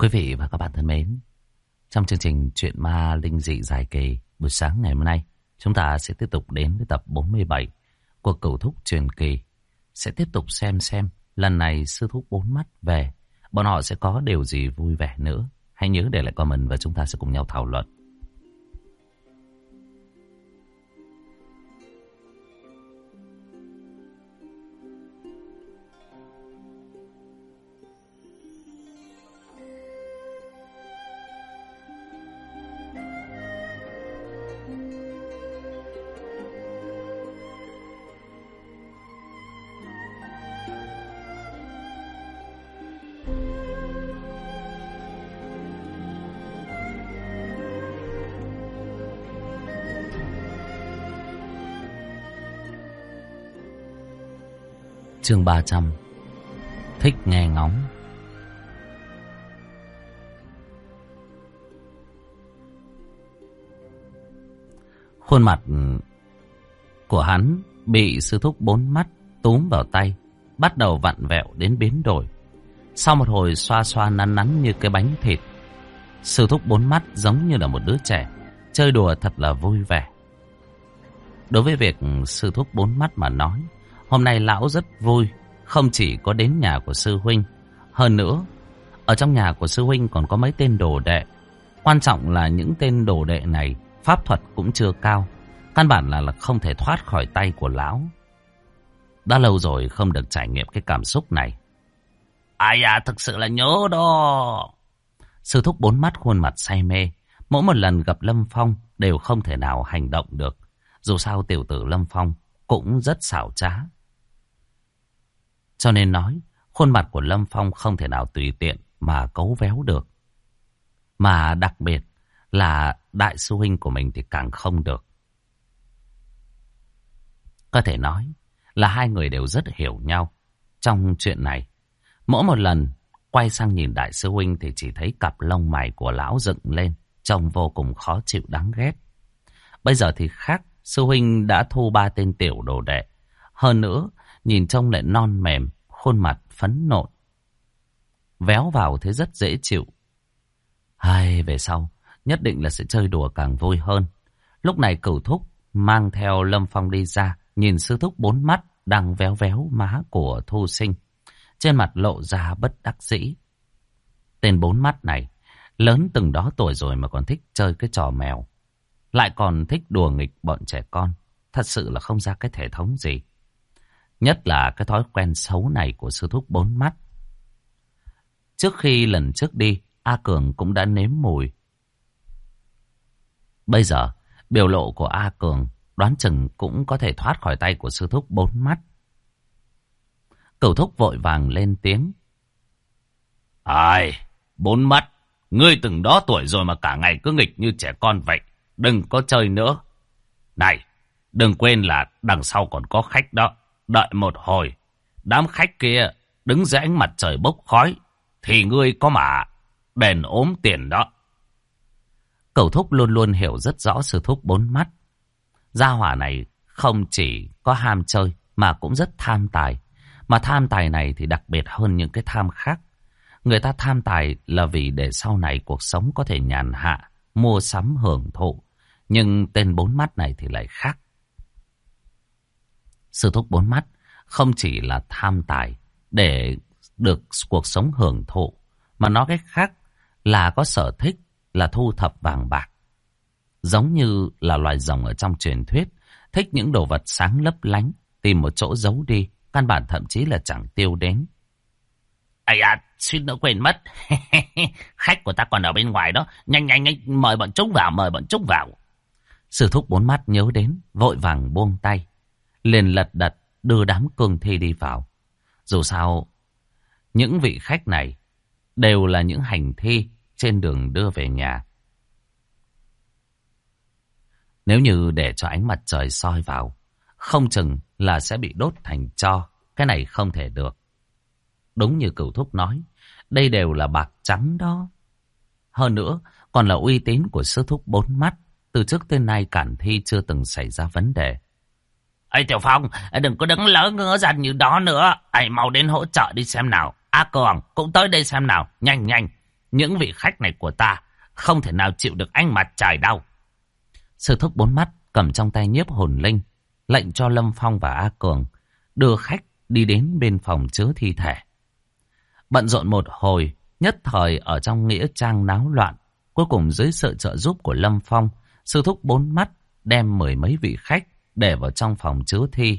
Quý vị và các bạn thân mến, trong chương trình Chuyện Ma Linh Dị Dài Kỳ buổi sáng ngày hôm nay, chúng ta sẽ tiếp tục đến với tập 47 của Cửu Thúc Truyền Kỳ. Sẽ tiếp tục xem lần này sư thúc bốn mắt về, bọn họ sẽ có điều gì vui vẻ nữa. Hãy nhớ để lại comment và chúng ta sẽ cùng nhau thảo luận. Chương 300. Thích nghe ngóng. Khuôn mặt của hắn bị sư thúc bốn mắt túm vào tay, bắt đầu vặn vẹo đến biến đổi. Sau một hồi xoa xoa nắn nắn như cái bánh thịt, sư thúc bốn mắt giống như là một đứa trẻ, chơi đùa thật là vui vẻ. Đối với việc sư thúc bốn mắt mà nói, hôm nay lão rất vui, không chỉ có đến nhà của sư huynh. Hơn nữa, ở trong nhà của sư huynh còn có mấy tên đồ đệ. Quan trọng là những tên đồ đệ này pháp thuật cũng chưa cao, căn bản là không thể thoát khỏi tay của lão. Đã lâu rồi không được trải nghiệm cái cảm xúc này. Ai à, thực sự là nhớ đó. Sư thúc bốn mắt khuôn mặt say mê. Mỗi một lần gặp Lâm Phong đều không thể nào hành động được. Dù sao tiểu tử Lâm Phong cũng rất xảo trá. Cho nên nói, khuôn mặt của Lâm Phong không thể nào tùy tiện mà cấu véo được. Mà đặc biệt là đại sư huynh của mình thì càng không được. Có thể nói là hai người đều rất hiểu nhau trong chuyện này. Mỗi một lần quay sang nhìn đại sư huynh thì chỉ thấy cặp lông mày của lão dựng lên, trông vô cùng khó chịu đáng ghét. Bây giờ thì khác, sư huynh đã thu 3 tên tiểu đồ đệ. Hơn nữa, nhìn trông lại non mềm, khuôn mặt phấn nộn. Véo vào thấy rất dễ chịu. Hay về sau, nhất định là sẽ chơi đùa càng vui hơn. Lúc này Cửu Thúc mang theo Lâm Phong đi ra, nhìn sư thúc bốn mắt đang véo véo má của Thu Sinh. Trên mặt lộ ra bất đắc dĩ. Tên bốn mắt này, lớn từng đó tuổi rồi mà còn thích chơi cái trò mèo. Lại còn thích đùa nghịch bọn trẻ con. Thật sự là không ra cái thể thống gì. Nhất là cái thói quen xấu này của sư thúc bốn mắt. Trước khi lần trước đi, A Cường cũng đã nếm mùi. Bây giờ, biểu lộ của A Cường đoán chừng cũng có thể thoát khỏi tay của sư thúc bốn mắt. Cửu Thúc vội vàng lên tiếng. Ai, bốn mắt, ngươi từng đó tuổi rồi mà cả ngày cứ nghịch như trẻ con vậy. Đừng có chơi nữa. Này, đừng quên là đằng sau còn có khách đó. Đợi một hồi, đám khách kia đứng dưới ánh mặt trời bốc khói, thì ngươi có mà đền ốm tiền đó. Cửu Thúc luôn luôn hiểu rất rõ sư thúc bốn mắt. Gia hỏa này không chỉ có ham chơi mà cũng rất tham tài. Mà tham tài này thì đặc biệt hơn những cái tham khác. Người ta tham tài là vì để sau này cuộc sống có thể nhàn hạ, mua sắm hưởng thụ. Nhưng tên bốn mắt này thì lại khác. Sư thúc bốn mắt không chỉ là tham tài để được cuộc sống hưởng thụ, mà nói cách khác là có sở thích là thu thập vàng bạc. Giống như là loài rồng ở trong truyền thuyết, thích những đồ vật sáng lấp lánh, tìm một chỗ giấu đi, căn bản thậm chí là chẳng tiêu đến. Ây à, suýt nữa quên mất. Khách của ta còn ở bên ngoài đó. Nhanh nhanh nhanh, mời bọn chúng vào, mời bọn chúng vào. Sư thúc bốn mắt nhớ đến, vội vàng buông tay, liền lật đật đưa đám cương thi đi vào. Dù sao, những vị khách này đều là những hành thi trên đường đưa về nhà. Nếu như để cho ánh mặt trời soi vào, không chừng là sẽ bị đốt thành tro. Cái này không thể được. Đúng như Cửu Thúc nói, đây đều là bạc trắng đó. Hơn nữa, còn là uy tín của sư thúc bốn mắt. Từ trước tới nay cản thi chưa từng xảy ra vấn đề. Ê Tiểu Phong, đừng có đứng lỡ ngớ ra như đó nữa. Mau đến hỗ trợ đi xem nào. A Cường cũng tới đây xem nào. Nhanh nhanh. Những vị khách này của ta không thể nào chịu được ánh mặt trời đâu. Sư thúc bốn mắt cầm trong tay nhiếp hồn linh, lệnh cho Lâm Phong và A Cường đưa khách đi đến bên phòng chứa thi thể. Bận rộn một hồi, nhất thời ở trong nghĩa trang náo loạn. Cuối cùng dưới sự trợ giúp của Lâm Phong, sư thúc bốn mắt đem 10 mấy vị khách để vào trong phòng chứa thi.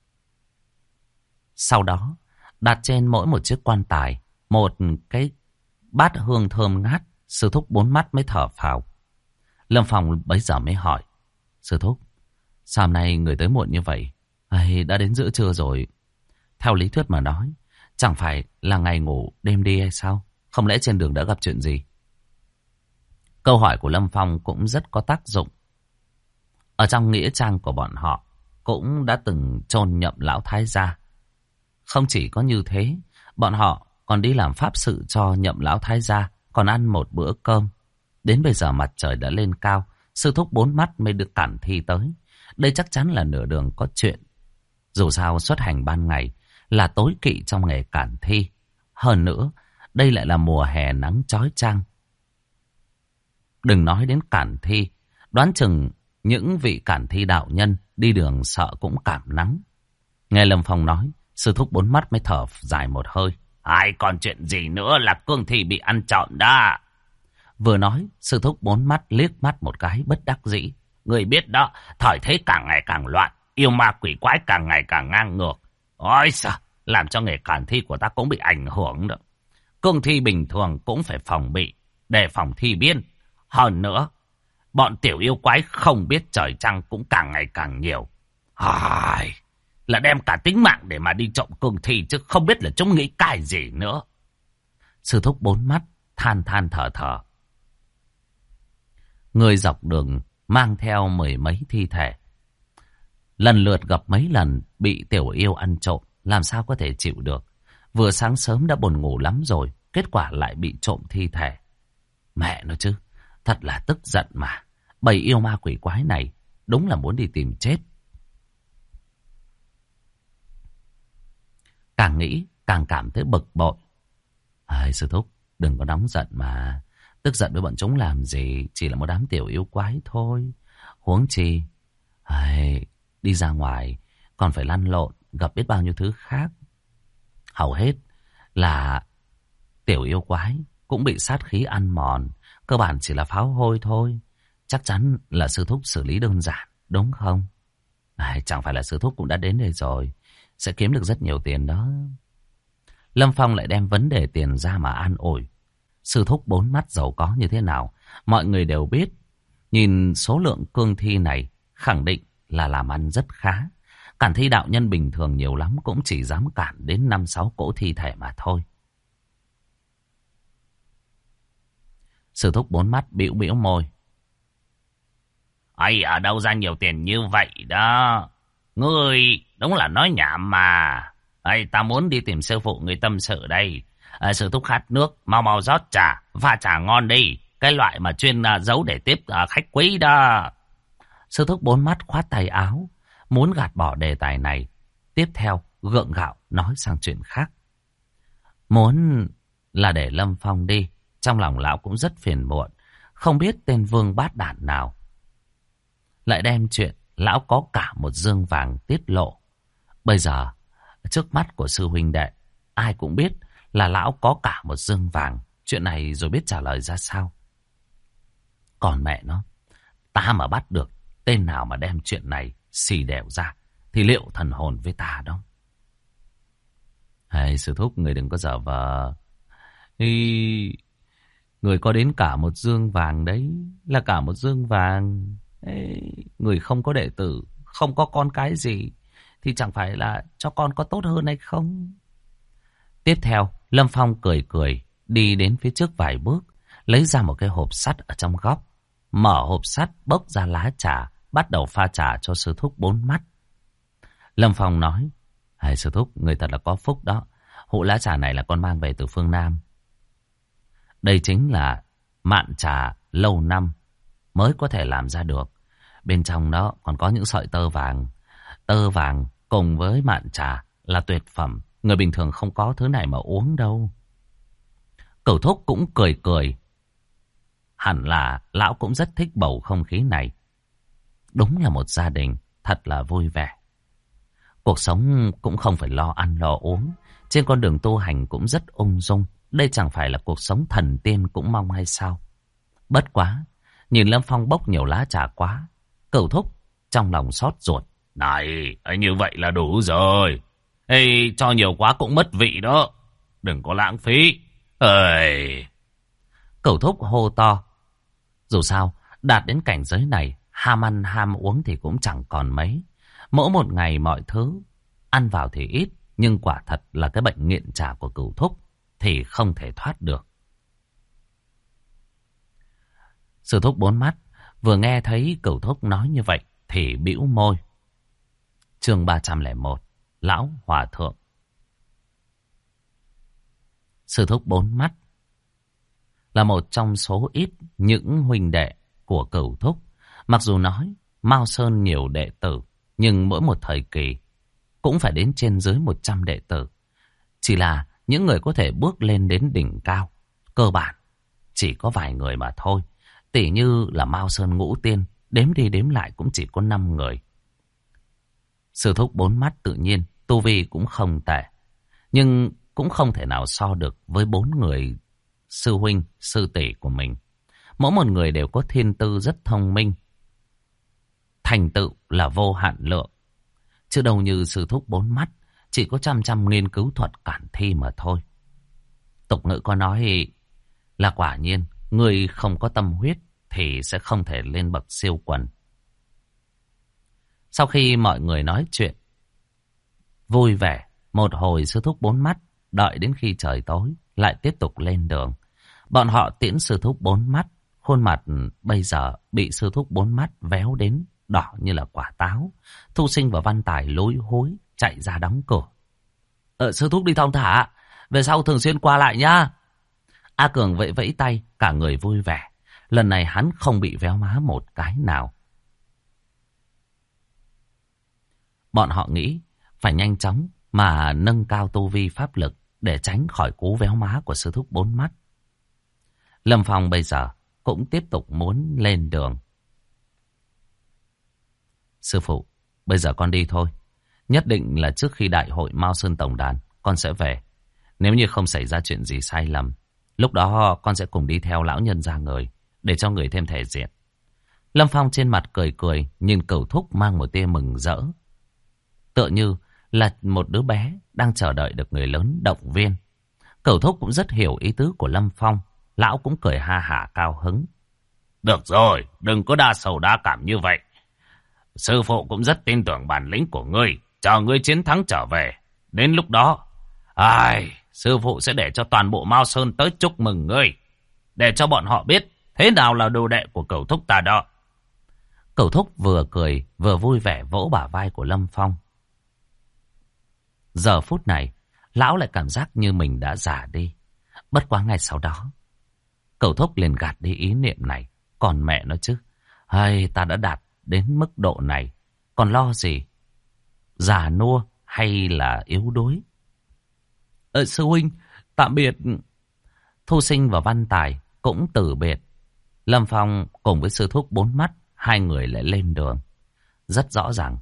Sau đó, đặt trên mỗi một chiếc quan tài một cái bát hương thơm ngát. Sư thúc bốn mắt mới thở phào. Lâm Phong bấy giờ mới hỏi: sư thúc, sao hôm nay người tới muộn như vậy? Đã đến giữa trưa rồi. Theo lý thuyết mà nói, chẳng phải là ngày ngủ đêm đi hay sao? Không lẽ trên đường đã gặp chuyện gì? Câu hỏi của Lâm Phong cũng rất có tác dụng. Ở trong nghĩa trang của bọn họ cũng đã từng chôn nhậm lão thái gia. Không chỉ có như thế, bọn họ còn đi làm pháp sự cho nhậm lão thái gia, còn ăn một bữa cơm. Đến bây giờ mặt trời đã lên cao, sư thúc bốn mắt mới được cản thi tới. Đây chắc chắn là nửa đường có chuyện. Dù sao xuất hành ban ngày là tối kỵ trong nghề cản thi. Hơn nữa, đây lại là mùa hè nắng chói chang. Đừng nói đến cản thi, đoán chừng những vị cản thi đạo nhân đi đường sợ cũng cảm nắng. Nghe Lâm Phong nói, sư thúc bốn mắt mới thở dài một hơi. Ai còn chuyện gì nữa là cương thi bị ăn trộm đó. Vừa nói, sư thúc bốn mắt liếc mắt một cái bất đắc dĩ. Người biết đó, thời thế càng ngày càng loạn, yêu ma quỷ quái càng ngày càng ngang ngược. Ôi sao, làm cho nghề cản thi của ta cũng bị ảnh hưởng đó. Cương thi bình thường cũng phải phòng bị, đề phòng thi biên. Hơn nữa, bọn tiểu yêu quái không biết trời trăng cũng càng ngày càng nhiều. Là đem cả tính mạng để mà đi trộm cương thi chứ không biết là chúng nghĩ cái gì nữa. Sư thúc bốn mắt than thở thở. Người dọc đường mang theo 10 mấy thi thể. Lần lượt gặp mấy lần bị tiểu yêu ăn trộm, làm sao có thể chịu được. Vừa sáng sớm đã buồn ngủ lắm rồi, kết quả lại bị trộm thi thể. Mẹ nó chứ, thật là tức giận mà. Bầy yêu ma quỷ quái này đúng là muốn đi tìm chết. Càng nghĩ càng cảm thấy bực bội. Sư thúc, đừng có nóng giận mà. Tức giận với bọn chúng làm gì, chỉ là một đám tiểu yêu quái thôi. Huống chi đi ra ngoài còn phải lăn lộn, gặp biết bao nhiêu thứ khác. Hầu hết là tiểu yêu quái cũng bị sát khí ăn mòn. Cơ bản chỉ là pháo hôi thôi. Chắc chắn là sư thúc xử lý đơn giản, đúng không? Chẳng phải là sư thúc cũng đã đến đây rồi, sẽ kiếm được rất nhiều tiền đó. Lâm Phong lại đem vấn đề tiền ra mà an ủi. Sư thúc bốn mắt giàu có như thế nào, mọi người đều biết. Nhìn số lượng cương thi này, khẳng định là làm ăn rất khá. Cản thi đạo nhân bình thường nhiều lắm cũng chỉ dám cản đến 5-6 cỗ thi thể mà thôi. Sư thúc bốn mắt bĩu bĩu môi. Ở đâu ra nhiều tiền như vậy đó? Ngươi đúng là nói nhảm mà. Ta muốn đi tìm sư phụ người tâm sự đây. Sư thúc khát nước, mau rót trà, pha trà ngon đi. Cái loại mà chuyên giấu để tiếp khách quý đó. Sư thúc bốn mắt khoát tay áo, muốn gạt bỏ đề tài này. Tiếp theo gượng gạo nói sang chuyện khác. Muốn là để Lâm Phong đi, trong lòng lão cũng rất phiền muộn. Không biết tên vương bát đản nào lại đem chuyện lão có cả một dương vàng tiết lộ. Bây giờ trước mắt của sư huynh đệ, ai cũng biết là lão có cả một dương vàng. Chuyện này rồi biết trả lời ra sao. Còn mẹ nó, ta mà bắt được tên nào mà đem chuyện này xì đẻo ra thì liệu thần hồn với ta đâu. Sư thúc, người đừng có dở vờ. Người có đến cả một dương vàng đấy, là cả một dương vàng. Người không có đệ tử, không có con cái gì, thì chẳng phải là cho con có tốt hơn hay không? Tiếp theo, Lâm Phong cười đi đến phía trước vài bước, lấy ra một cái hộp sắt ở trong góc. Mở hộp sắt, bốc ra lá trà, bắt đầu pha trà cho sư thúc bốn mắt. Lâm Phong nói: sư thúc, người thật là có phúc đó. Hũ lá trà này là con mang về từ phương Nam. Đây chính là mạn trà lâu năm mới có thể làm ra được. Bên trong đó còn có những sợi tơ vàng. Tơ vàng cùng với mạn trà là tuyệt phẩm. Người bình thường không có thứ này mà uống đâu. Cửu Thúc cũng cười cười. Hẳn là lão cũng rất thích bầu không khí này. Đúng là một gia đình thật là vui vẻ. Cuộc sống cũng không phải lo ăn lo uống. Trên con đường tu hành cũng rất ung dung. Đây chẳng phải là cuộc sống thần tiên cũng mong hay sao? Bất quá, nhìn Lâm Phong bốc nhiều lá trà quá, Cửu Thúc trong lòng xót ruột. Này, như vậy là đủ rồi. Ê, cho nhiều quá cũng mất vị đó. Đừng có lãng phí. Ơi. Cửu Thúc hô to. Dù sao, đạt đến cảnh giới này, ham ăn ham uống thì cũng chẳng còn mấy. Mỗi một ngày mọi thứ, ăn vào thì ít, nhưng quả thật là cái bệnh nghiện trà của Cửu Thúc thì không thể thoát được. Sư Thúc bốn mắt vừa nghe thấy Cửu Thúc nói như vậy thì bĩu môi. Chương 301, Lão Hòa Thượng. Sư Thúc bốn mắt là một trong số ít những huynh đệ của Cửu Thúc. Mặc dù nói Mao Sơn nhiều đệ tử, nhưng mỗi một thời kỳ cũng phải đến trên dưới 100 đệ tử. Chỉ là những người có thể bước lên đến đỉnh cao, cơ bản chỉ có vài người mà thôi. Tỉ như là Mao Sơn Ngũ Tiên, đếm đi đếm lại cũng chỉ có 5 người. Sư Thúc bốn mắt tự nhiên, tu vi cũng không tệ. Nhưng cũng không thể nào so được với 4 người sư huynh, sư tỷ của mình. Mỗi một người đều có thiên tư rất thông minh. Thành tựu là vô hạn lượng. Chứ đâu như sư Thúc bốn mắt, chỉ có chăm nghiên cứu thuật cản thi mà thôi. Tục ngữ có nói là quả nhiên, người không có tâm huyết thì sẽ không thể lên bậc siêu quần. Sau khi mọi người nói chuyện vui vẻ một hồi, sư Thúc bốn mắt đợi đến khi trời tối lại tiếp tục lên đường. Bọn họ tiễn sư Thúc bốn mắt, khuôn mặt bây giờ bị sư Thúc bốn mắt véo đến đỏ như là quả táo. Thu Sinh và Văn Tài lối hối chạy ra đóng cửa. Sư Thúc đi thong thả, về sau thường xuyên qua lại nhá. A Cường vẫy vẫy tay, cả người vui vẻ. Lần này hắn không bị véo má một cái nào. Bọn họ nghĩ phải nhanh chóng mà nâng cao tu vi pháp lực để tránh khỏi cú véo má của sư Thúc bốn mắt. Lâm Phong bây giờ cũng tiếp tục muốn lên đường. Sư phụ, bây giờ con đi thôi. Nhất định là trước khi đại hội Mao Sơn Tổng đàn, con sẽ về. Nếu như không xảy ra chuyện gì sai lầm, lúc đó con sẽ cùng đi theo lão nhân ra người, để cho người thêm thể diện. Lâm Phong trên mặt cười cười, nhìn Cửu Thúc mang một tia mừng rỡ. Tựa như là một đứa bé đang chờ đợi được người lớn động viên. Cửu Thúc cũng rất hiểu ý tứ của Lâm Phong. Lão cũng cười ha hả cao hứng. Được rồi, đừng có đa sầu đa cảm như vậy. Sư phụ cũng rất tin tưởng bản lĩnh của ngươi. Chờ ngươi chiến thắng trở về. Đến lúc đó, sư phụ sẽ để cho toàn bộ Mao Sơn tới chúc mừng ngươi. Để cho bọn họ biết thế nào là đồ đệ của Cửu Thúc ta đó. Cửu Thúc vừa cười vừa vui vẻ vỗ bả vai của Lâm Phong. Giờ phút này, lão lại cảm giác như mình đã già đi. Bất quá ngay sau đó, Cửu Thúc liền gạt đi ý niệm này. Còn mẹ nó chứ, ta đã đạt đến mức độ này, còn lo gì? Già nua hay là yếu đuối? Sư huynh, tạm biệt. Thu Sinh và Văn Tài cũng từ biệt. Lâm Phong cùng với sư Thúc bốn mắt, hai người lại lên đường. Rất rõ ràng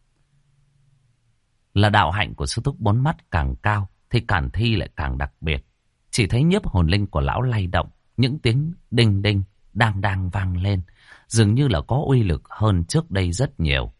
là đạo hạnh của sư Thúc bốn mắt càng cao thì cản thi lại càng đặc biệt. Chỉ thấy nhiếp hồn linh của lão lay động, những tiếng đinh đinh đang vang lên, dường như là có uy lực hơn trước đây rất nhiều.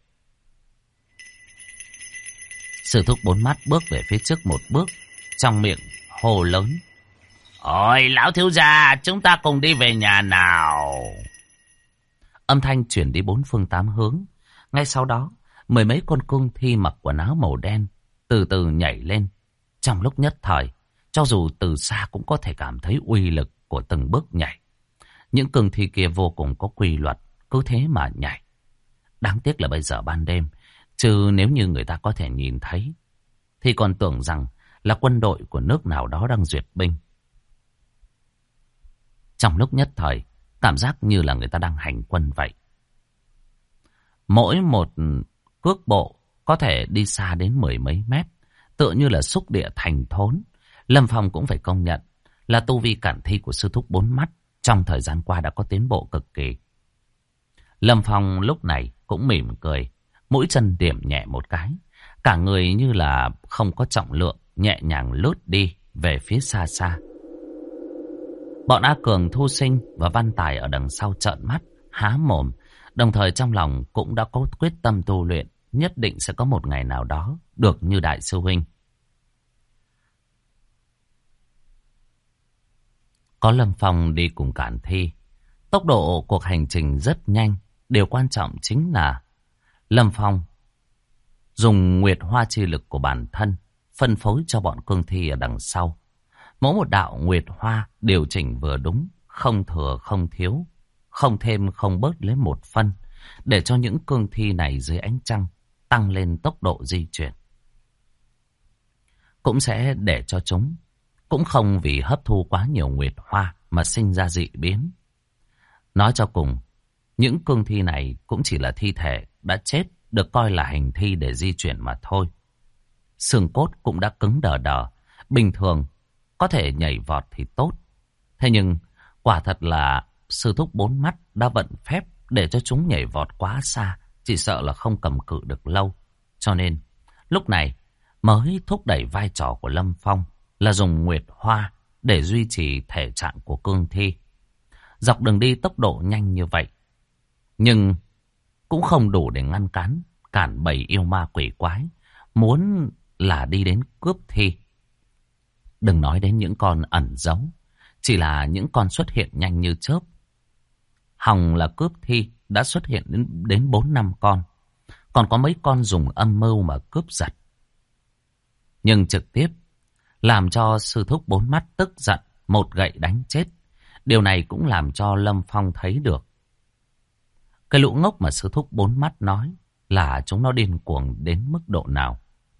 Sư Thúc bốn mắt bước về phía trước một bước, trong miệng hô lớn. Ôi lão thiếu gia, chúng ta cùng đi về nhà nào. Âm thanh chuyển đi bốn phương tám hướng. Ngay sau đó, mười mấy con cương thi mặc quần áo màu đen từ từ nhảy lên. Trong lúc nhất thời, cho dù từ xa cũng có thể cảm thấy uy lực của từng bước nhảy. Những cương thi kia vô cùng có quy luật, cứ thế mà nhảy. Đáng tiếc là bây giờ ban đêm, chứ nếu như người ta có thể nhìn thấy, thì còn tưởng rằng là quân đội của nước nào đó đang duyệt binh. Trong lúc nhất thời, cảm giác như là người ta đang hành quân vậy. Mỗi một cước bộ có thể đi xa đến mười mấy mét, tựa như là xúc địa thành thốn. Lâm Phong cũng phải công nhận là tu vi cản thi của sư thúc bốn mắt trong thời gian qua đã có tiến bộ cực kỳ. Lâm Phong lúc này cũng mỉm cười, mũi chân điểm nhẹ một cái, cả người như là không có trọng lượng, nhẹ nhàng lướt đi về phía xa xa. Bọn A Cường, Thu Sinh và Văn Tài ở đằng sau trợn mắt, há mồm, đồng thời trong lòng cũng đã có quyết tâm tu luyện, nhất định sẽ có một ngày nào đó được như đại sư huynh. Có Lâm Phong đi cùng cản thi, tốc độ cuộc hành trình rất nhanh. Điều quan trọng chính là Lâm Phong dùng nguyệt hoa chi lực của bản thân phân phối cho bọn cương thi ở đằng sau. Mỗi một đạo nguyệt hoa điều chỉnh vừa đúng, không thừa không thiếu, không thêm không bớt lấy một phân, để cho những cương thi này dưới ánh trăng tăng lên tốc độ di chuyển. Cũng sẽ để cho chúng cũng không vì hấp thu quá nhiều nguyệt hoa mà sinh ra dị biến. Nói cho cùng, những cương thi này cũng chỉ là thi thể đã chết, được coi là hành thi để di chuyển mà thôi. Xương cốt cũng đã cứng đờ đờ, bình thường có thể nhảy vọt thì tốt. Thế nhưng quả thật là sư thúc bốn mắt đã vận phép để cho chúng nhảy vọt quá xa, chỉ sợ là không cầm cự được lâu. Cho nên lúc này mới thúc đẩy vai trò của Lâm Phong là dùng nguyệt hoa để duy trì thể trạng của cương thi. Dọc đường đi tốc độ nhanh như vậy, nhưng cũng không đủ để ngăn cản bầy yêu ma quỷ quái muốn là đi đến cướp thi. Đừng nói đến những con ẩn giấu, chỉ là những con xuất hiện nhanh như chớp. Hòng là cướp thi đã xuất hiện đến 4-5 con. Còn có mấy con dùng âm mưu mà cướp giật. Nhưng trực tiếp làm cho sư thúc bốn mắt tức giận, một gậy đánh chết. Điều này cũng làm cho Lâm Phong thấy được cái lũ ngốc mà sư thúc bốn mắt nói là chúng nó điên cuồng đến mức độ nào.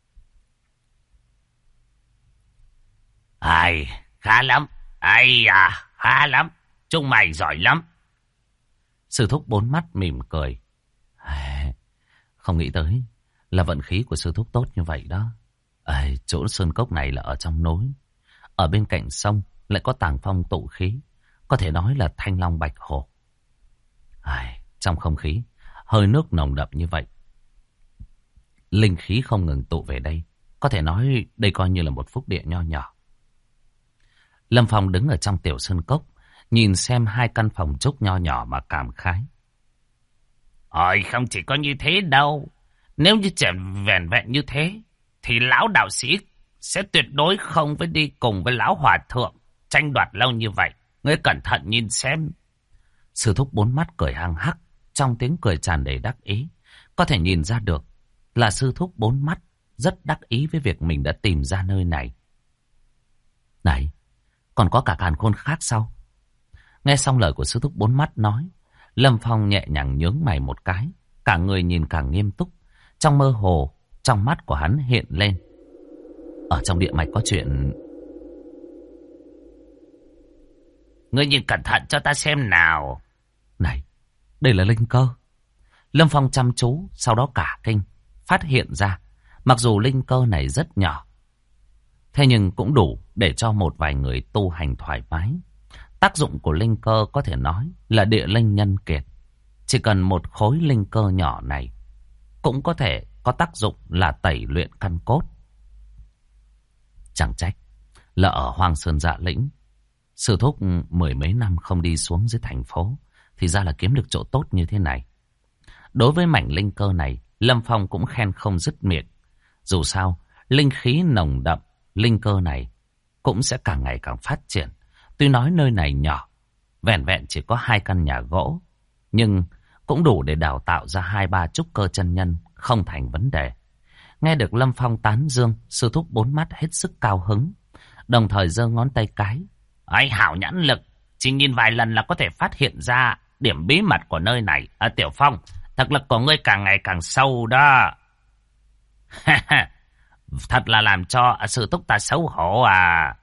Ai, khá lắm. Ai à, khá lắm. Chúng mày giỏi lắm. Sư thúc bốn mắt mỉm cười. Không nghĩ tới là vận khí của sư thúc tốt như vậy đó. Chỗ sơn cốc này là ở trong núi, ở bên cạnh sông lại có tàng phong tụ khí, có thể nói là thanh long bạch hổ. Trong không khí hơi nước nồng đậm như vậy, linh khí không ngừng tụ về đây, có thể nói đây coi như là một phúc địa nho nhỏ. Lâm Phong đứng ở trong tiểu sơn cốc, nhìn xem hai căn phòng trúc nho nhỏ mà cảm khái. Không chỉ có như thế đâu. Nếu như trẻ vẹn vẹn như thế thì lão đạo sĩ sẽ tuyệt đối không phải đi cùng với lão hòa thượng tranh đoạt lâu như vậy. Ngươi cẩn thận nhìn xem. Sư thúc bốn mắt cười hăng hắc, trong tiếng cười tràn đầy đắc ý. Có thể nhìn ra được là sư thúc bốn mắt rất đắc ý với việc mình đã tìm ra nơi này. Này, còn có cả càn khôn khác sao? Nghe xong lời của sư thúc bốn mắt nói, Lâm Phong nhẹ nhàng nhướng mày một cái, cả người nhìn càng nghiêm túc. Trong mơ hồ, trong mắt của hắn hiện lên, ở trong địa mạch có chuyện. Ngươi nhìn cẩn thận cho ta xem nào. Này, đây là linh cơ. Lâm Phong chăm chú, sau đó cả kinh, phát hiện ra, mặc dù linh cơ này rất nhỏ, thế nhưng cũng đủ để cho một vài người tu hành thoải mái. Tác dụng của linh cơ có thể nói là địa linh nhân kiệt. Chỉ cần một khối linh cơ nhỏ này cũng có thể có tác dụng là tẩy luyện căn cốt. Chẳng trách là ở Hoang Sơn Dạ Lĩnh, sư thúc 10 mấy năm không đi xuống dưới thành phố, thì ra là kiếm được chỗ tốt như thế này. Đối với mảnh linh cơ này, Lâm Phong cũng khen không dứt miệng. Dù sao, linh khí nồng đậm, linh cơ này cũng sẽ càng ngày càng phát triển. Tuy nói nơi này nhỏ, vẹn vẹn chỉ có 2 căn nhà gỗ, nhưng cũng đủ để đào tạo ra 2-3 trúc cơ chân nhân, không thành vấn đề. Nghe được Lâm Phong tán dương, sư thúc bốn mắt hết sức cao hứng, đồng thời giơ ngón tay cái. Hảo nhãn lực, chỉ nhìn vài lần là có thể phát hiện ra điểm bí mật của nơi này. Tiểu Phong, thực lực của ngươi càng ngày càng sâu đó. Thật là làm cho sư thúc ta xấu hổ à.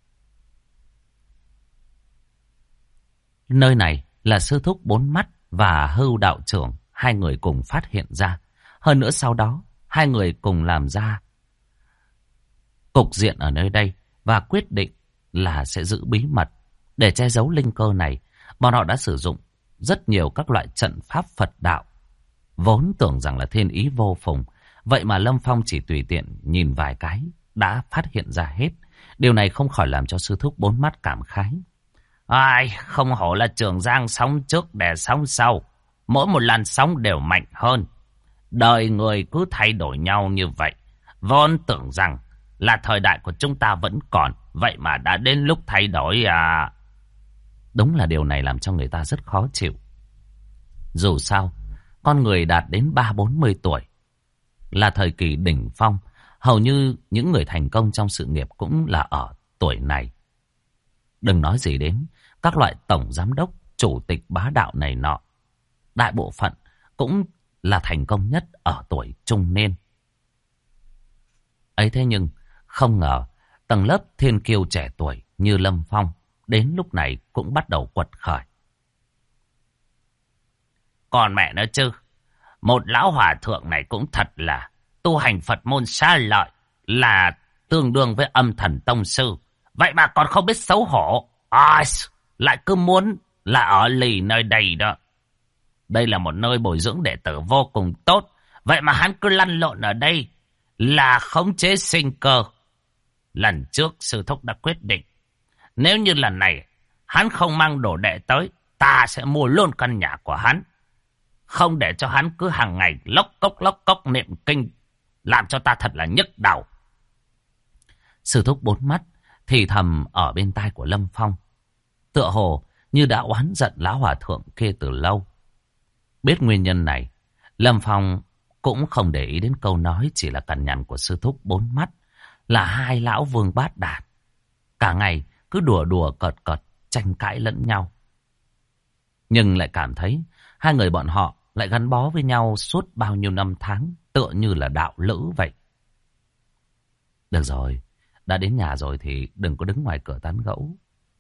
Nơi này là sư thúc bốn mắt và Hưu đạo trưởng, hai người cùng phát hiện ra. Hơn nữa sau đó, hai người cùng làm ra cục diện ở nơi đây và quyết định là sẽ giữ bí mật. Để che giấu linh cơ này, bọn họ đã sử dụng rất nhiều các loại trận pháp Phật đạo. Vốn tưởng rằng là thiên ý vô phùng, vậy mà Lâm Phong chỉ tùy tiện nhìn vài cái đã phát hiện ra hết. Điều này không khỏi làm cho sư thúc bốn mắt cảm khái. Ai, không hổ là Trường Giang sóng trước đè sóng sau. Mỗi một làn sóng đều mạnh hơn. Đời người cứ thay đổi nhau như vậy. Vốn tưởng rằng là thời đại của chúng ta vẫn còn, vậy mà đã đến lúc thay đổi à. Đúng là điều này làm cho người ta rất khó chịu. Dù sao, con người đạt đến 30-40 tuổi là thời kỳ đỉnh phong. Hầu như những người thành công trong sự nghiệp cũng là ở tuổi này. Đừng nói gì đến các loại tổng giám đốc, chủ tịch bá đạo này nọ. Đại bộ phận cũng là thành công nhất ở tuổi trung niên. Ấy thế nhưng không ngờ tầng lớp thiên kiêu trẻ tuổi như Lâm Phong đến lúc này cũng bắt đầu quật khởi. Còn mẹ nó chứ, một lão hòa thượng này cũng thật là tu hành Phật môn xa lợi, là tương đương với âm thần tông sư. Vậy mà còn không biết xấu hổ. Lại cứ muốn là ở lì nơi đây đó. Đây là một nơi bồi dưỡng đệ tử vô cùng tốt. Vậy mà hắn cứ lăn lộn ở đây là khống chế sinh cơ. Lần trước sư thúc đã quyết định, nếu như lần này hắn không mang đồ đệ tới, ta sẽ mua luôn căn nhà của hắn. Không để cho hắn cứ hàng ngày lóc cốc niệm kinh, làm cho ta thật là nhức đầu. Sư thúc bốn mắt thì thầm ở bên tai của Lâm Phong, tựa hồ như đã oán giận lão hòa thượng kia từ lâu. Biết nguyên nhân này, Lâm Phong cũng không để ý đến câu nói chỉ là cằn nhằn của sư thúc bốn mắt, là hai lão vương bát đạt. Cả ngày cứ đùa cợt tranh cãi lẫn nhau. Nhưng lại cảm thấy hai người bọn họ lại gắn bó với nhau suốt bao nhiêu năm tháng, tựa như là đạo lữ vậy. Được rồi, đã đến nhà rồi thì đừng có đứng ngoài cửa tán gẫu.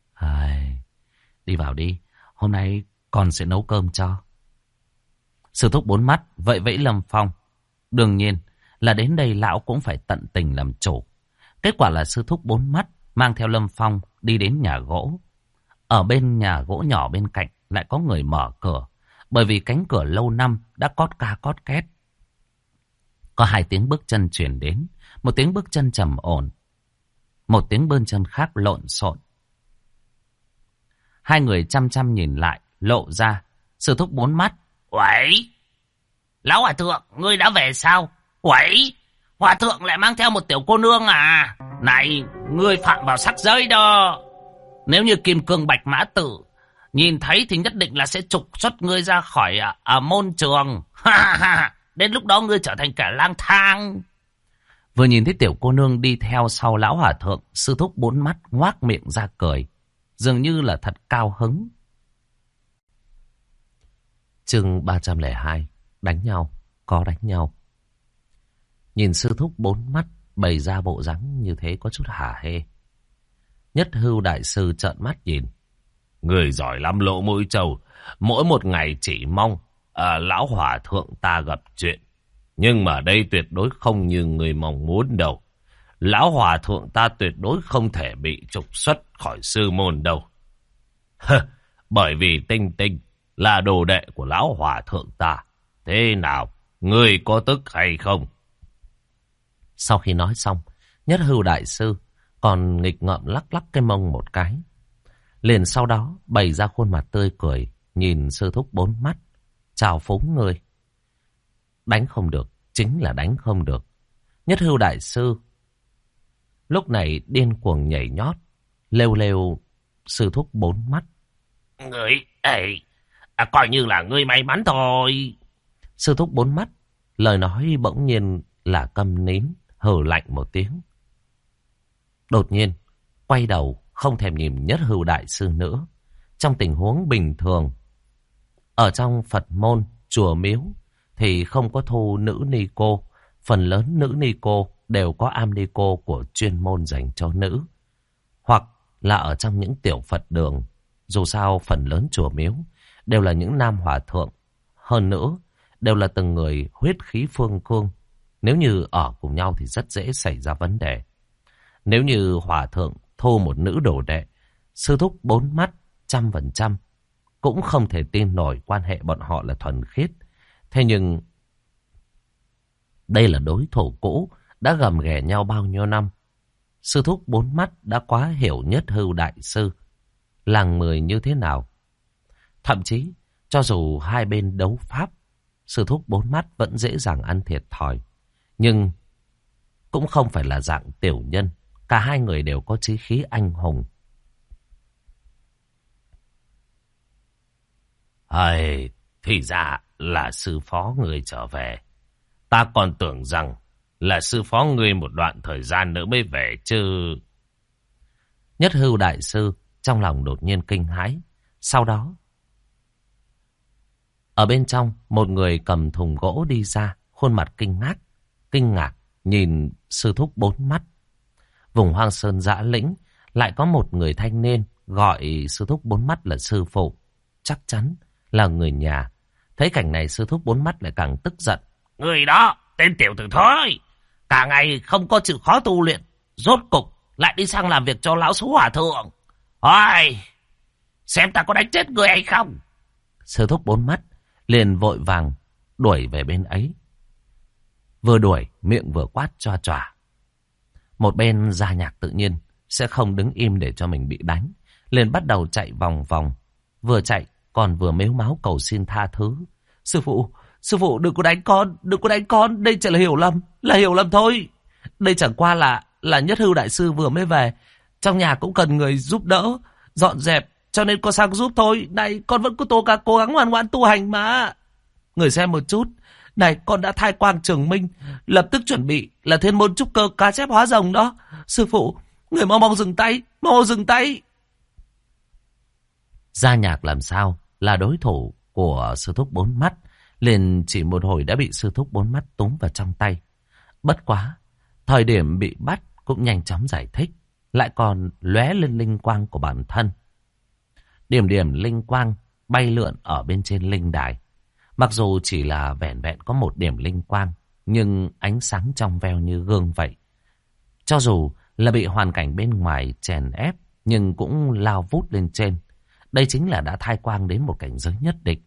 Đi vào đi, hôm nay con sẽ nấu cơm cho. Sư thúc bốn mắt vậy vẫy Lâm Phong. Đương nhiên là đến đây lão cũng phải tận tình làm chủ. Kết quả là sư thúc bốn mắt mang theo Lâm Phong đi đến nhà gỗ. Ở bên nhà gỗ nhỏ bên cạnh lại có người mở cửa, bởi vì cánh cửa lâu năm đã cót ca cót két. Có hai tiếng bước chân truyền đến, một tiếng bước chân trầm ổn, một tiếng bước chân khác lộn xộn. Hai người chăm chăm nhìn lại, lộ ra sư thúc bốn mắt. Uẩy, lão hòa thượng, ngươi đã về sao? Uẩy, hòa thượng lại mang theo một tiểu cô nương à? Này, ngươi phạm vào sắc giới đó. Nếu như Kim Cương Bạch Mã Tử nhìn thấy thì nhất định là sẽ trục xuất ngươi ra khỏi môn trường. Đến lúc đó ngươi trở thành kẻ lang thang. Vừa nhìn thấy tiểu cô nương đi theo sau lão hòa thượng, sư thúc bốn mắt ngoác miệng ra cười, dường như là thật cao hứng. Chương 302. Đánh nhau, có đánh nhau. Nhìn sư thúc bốn mắt bày ra bộ dáng như thế có chút hả hê. Nhất Hưu đại sư trợn mắt nhìn. Người giỏi lắm Lỗ Mũi Trâu, mỗi một ngày chỉ mong lão hòa thượng ta gặp chuyện. Nhưng mà đây tuyệt đối không như người mong muốn đâu. Lão hòa thượng ta tuyệt đối không thể bị trục xuất khỏi sư môn đâu. Bởi vì Tinh Tinh là đồ đệ của lão hòa thượng ta. Thế nào, ngươi có tức hay không? Sau khi nói xong, Nhất Hưu đại sư còn nghịch ngợm lắc lắc cái mông một cái. Liền sau đó bày ra khuôn mặt tươi cười, nhìn sư thúc bốn mắt, chào phúng người. Đánh không được, chính là đánh không được. Nhất Hưu đại sư lúc này điên cuồng nhảy nhót, lêu lêu sư thúc bốn mắt. Ngươi ấy, coi như là ngươi may mắn thôi. Sư thúc bốn mắt lời nói bỗng nhiên là câm nín, hừ lạnh một tiếng. Đột nhiên quay đầu không thèm nhìn Nhất Hưu đại sư nữa. Trong tình huống bình thường, ở trong Phật môn chùa miếu thì không có thu nữ ni cô. Phần lớn nữ ni cô đều có am ni cô của chuyên môn dành cho nữ, hoặc là ở trong những tiểu Phật đường. Dù sao phần lớn chùa miếu đều là những nam hòa thượng, hơn nữa đều là từng người huyết khí phương cương. Nếu như ở cùng nhau thì rất dễ xảy ra vấn đề. Nếu như hòa thượng thu một nữ đồ đệ. Sư thúc bốn mắt 100% cũng không thể tin nổi quan hệ bọn họ là thuần khiết. Thế nhưng đây là đối thủ cũ đã gầm ghè nhau bao nhiêu năm. Sư thúc bốn mắt đã quá hiểu Nhất Hưu đại sư làng mười như thế nào. Thậm chí cho dù hai bên đấu pháp, sư thúc bốn mắt vẫn dễ dàng ăn thiệt thòi. Nhưng cũng không phải là dạng tiểu nhân. Cả hai người đều có chí khí anh hùng. Thì ra là sư phó người trở về. Ta còn tưởng rằng là sư phó người một đoạn thời gian nữa mới về chứ. Nhất Hưu đại sư trong lòng đột nhiên kinh hãi. Sau đó, ở bên trong, một người cầm thùng gỗ đi ra, khuôn mặt kinh ngạc nhìn sư thúc bốn mắt. Vùng hoang sơn dã lĩnh lại có một người thanh niên gọi sư thúc bốn mắt là sư phụ, chắc chắn là người nhà. Thấy cảnh này, sư thúc bốn mắt lại càng tức giận. Người đó tên tiểu tử thối, cả ngày không có chịu khó tu luyện, rốt cục lại đi sang làm việc cho lão số hòa thượng. Ôi, xem ta có đánh chết người hay không. Sư thúc bốn mắt liền vội vàng đuổi về bên ấy. Vừa đuổi miệng vừa quát choa choa. Một bên Gia Nhạc tự nhiên sẽ không đứng im để cho mình bị đánh, liền bắt đầu chạy vòng vòng. Vừa chạy còn vừa mếu máo cầu xin tha thứ. Sư phụ đừng có đánh con, đây chỉ là hiểu lầm thôi. Đây chẳng qua là Nhất Hưu đại sư vừa mới về, trong nhà cũng cần người giúp đỡ dọn dẹp, cho nên con sang giúp thôi. Này, con vẫn cứ cố gắng ngoan ngoãn tu hành mà. Người xem một chút, này, con đã thai quang trường minh, lập tức chuẩn bị là thiên môn trúc cơ cá chép hóa rồng đó. Sư phụ, người mau dừng tay. Gia Nhạc làm sao là đối thủ của sư thúc bốn mắt, liền chỉ một hồi đã bị sư thúc bốn mắt túm vào trong tay. Bất quá, thời điểm bị bắt cũng nhanh chóng giải thích, lại còn lóe lên linh quang của bản thân. Điểm linh quang bay lượn ở bên trên linh đài. Mặc dù chỉ là vẹn vẹn có một điểm linh quang, nhưng ánh sáng trong veo như gương vậy. Cho dù là bị hoàn cảnh bên ngoài chèn ép, nhưng cũng lao vút lên trên. Đây chính là đã thai quang đến một cảnh giới nhất định.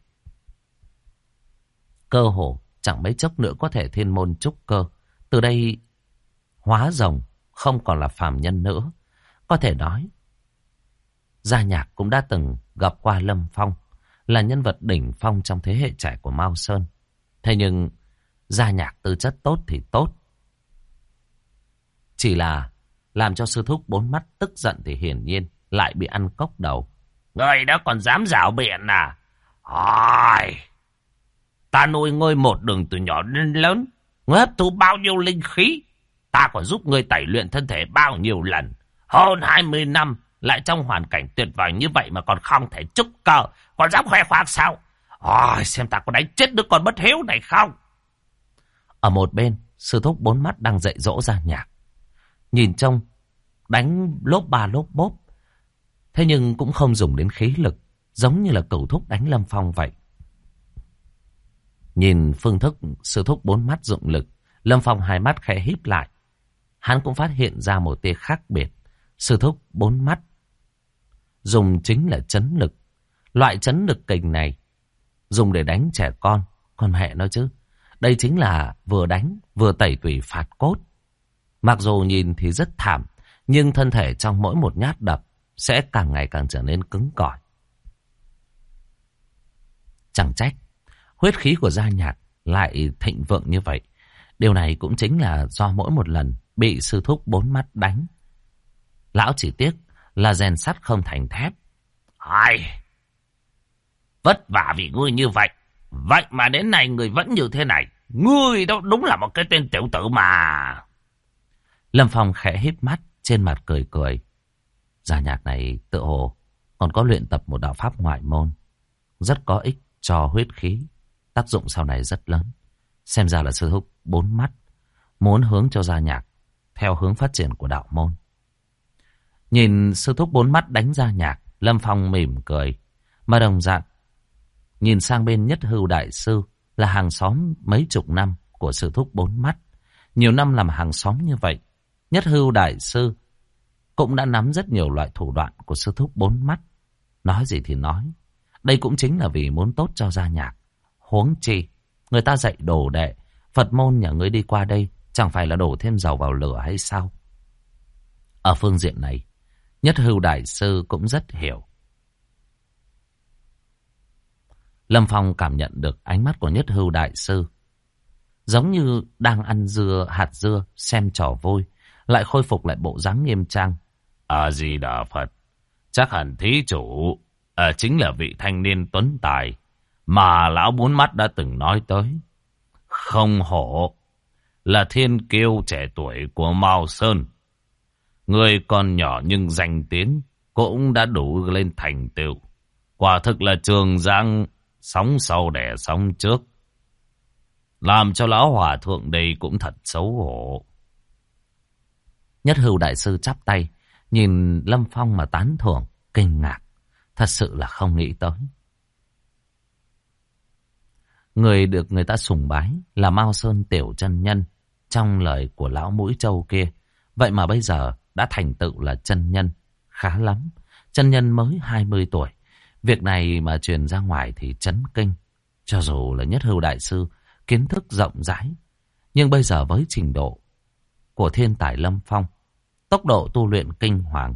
Cơ hồ chẳng mấy chốc nữa có thể thiên môn trúc cơ. Từ đây hóa rồng, không còn là phàm nhân nữa. Có thể nói, Gia Nhạc cũng đã từng gặp qua Lâm Phong, là nhân vật đỉnh phong trong thế hệ trẻ của Mao Sơn. Thế nhưng Gia Nhạc tư chất tốt thì tốt, chỉ là làm cho sư thúc bốn mắt tức giận thì hiển nhiên lại bị ăn cốc đầu. Người đó còn dám rảo biện à? Ôi, ta nuôi ngươi một đường từ nhỏ đến lớn, ngươi hấp thu bao nhiêu linh khí, ta còn giúp ngươi tẩy luyện thân thể bao nhiêu lần. Hơn 20 năm lại trong hoàn cảnh tuyệt vời như vậy mà còn không thể trúc cơ, còn dám khoe khoang sao? Ôi, xem ta có đánh chết đứa con bất hiếu này không. Ở một bên, sư thúc bốn mắt đang dạy dỗ Gia Nhạc. Nhìn trông đánh lốp ba lốp bốp, thế nhưng cũng không dùng đến khí lực, giống như là cửu thúc đánh Lâm Phong vậy. Nhìn phương thức sư thúc bốn mắt dụng lực, Lâm Phong hai mắt khẽ híp lại. Hắn cũng phát hiện ra một tia khác biệt. Sư thúc bốn mắt dùng chính là chấn lực. Loại chấn lực kình này dùng để đánh trẻ con. Còn mẹ nói chứ, đây chính là vừa đánh vừa tẩy tủy phạt cốt. Mặc dù nhìn thì rất thảm, nhưng thân thể trong mỗi một nhát đập sẽ càng ngày càng trở nên cứng cỏi. Chẳng trách huyết khí của Gia Nhạc lại thịnh vượng như vậy. Điều này cũng chính là do mỗi một lần bị sư thúc bốn mắt đánh, lão chỉ tiếc là rèn sắt không thành thép. Ai, vất vả vì ngươi như vậy, vậy mà đến nay ngươi vẫn như thế này. Ngươi đó đúng là một cái tên tiểu tử mà. Lâm Phong khẽ híp mắt, trên mặt cười cười. Gia Nhạc này tự hồ còn có luyện tập một đạo pháp ngoại môn, rất có ích cho huyết khí, tác dụng sau này rất lớn. Xem ra là sư thúc bốn mắt muốn hướng cho Gia Nhạc theo hướng phát triển của đạo môn. Nhìn sư thúc bốn mắt đánh Gia Nhạc, Lâm Phong mỉm cười. Mà đồng dạng nhìn sang bên Nhất Hưu đại sư, là hàng xóm mấy chục năm của sư thúc bốn mắt. Nhiều năm làm hàng xóm như vậy, Nhất Hưu đại sư cũng đã nắm rất nhiều loại thủ đoạn của sư thúc bốn mắt. Nói gì thì nói, đây cũng chính là vì muốn tốt cho gia nhạc. Huống chi, người ta dạy đồ đệ, Phật môn nhà ngươi đi qua đây chẳng phải là đổ thêm dầu vào lửa hay sao? Ở phương diện này, Nhất Hưu đại sư cũng rất hiểu. Lâm Phong cảm nhận được ánh mắt của Nhất Hưu đại sư, giống như đang ăn hạt dưa xem trò vui, lại khôi phục lại bộ dáng nghiêm trang. A Di Đà Phật, chắc hẳn thí chủ chính là vị thanh niên tuấn tài mà lão bốn mắt đã từng nói tới. Không hổ là thiên kiêu trẻ tuổi của Mao Sơn. Người còn nhỏ nhưng danh tiếng cũng đã đủ lên thành tựu. Quả thực là trường giang sóng sau đẻ sóng trước. Làm cho lão hòa thượng đây cũng thật xấu hổ. Nhất Hưu đại sư chắp tay, nhìn Lâm Phong mà tán thưởng, kinh ngạc. Thật sự là không nghĩ tới. Người được người ta sùng bái là Mao Sơn tiểu chân nhân trong lời của lão mũi trâu kia. Vậy mà bây giờ đã thành tựu là chân nhân. Khá lắm. Chân nhân mới 20 tuổi. Việc này mà truyền ra ngoài thì chấn kinh. Cho dù là Nhất Hưu đại sư kiến thức rộng rãi, nhưng bây giờ với trình độ của thiên tài Lâm Phong, tốc độ tu luyện kinh hoàng,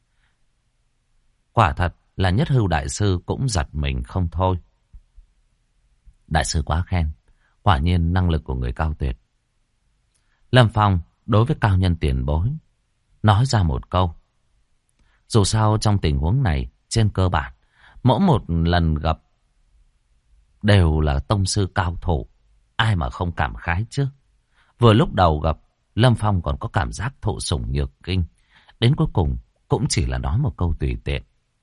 quả thật là Nhất Hưu đại sư cũng giật mình không thôi. Đại sư quá khen, quả nhiên năng lực của người cao tuyệt. Lâm Phong đối với cao nhân tiền bối nói ra một câu. Dù sao trong tình huống này, trên cơ bản, mỗi một lần gặp đều là tông sư cao thủ. Ai mà không cảm khái chứ. Vừa lúc đầu gặp, Lâm Phong còn có cảm giác thụ sủng nhược kinh. Đến cuối cùng cũng chỉ là nói một câu tùy tiện.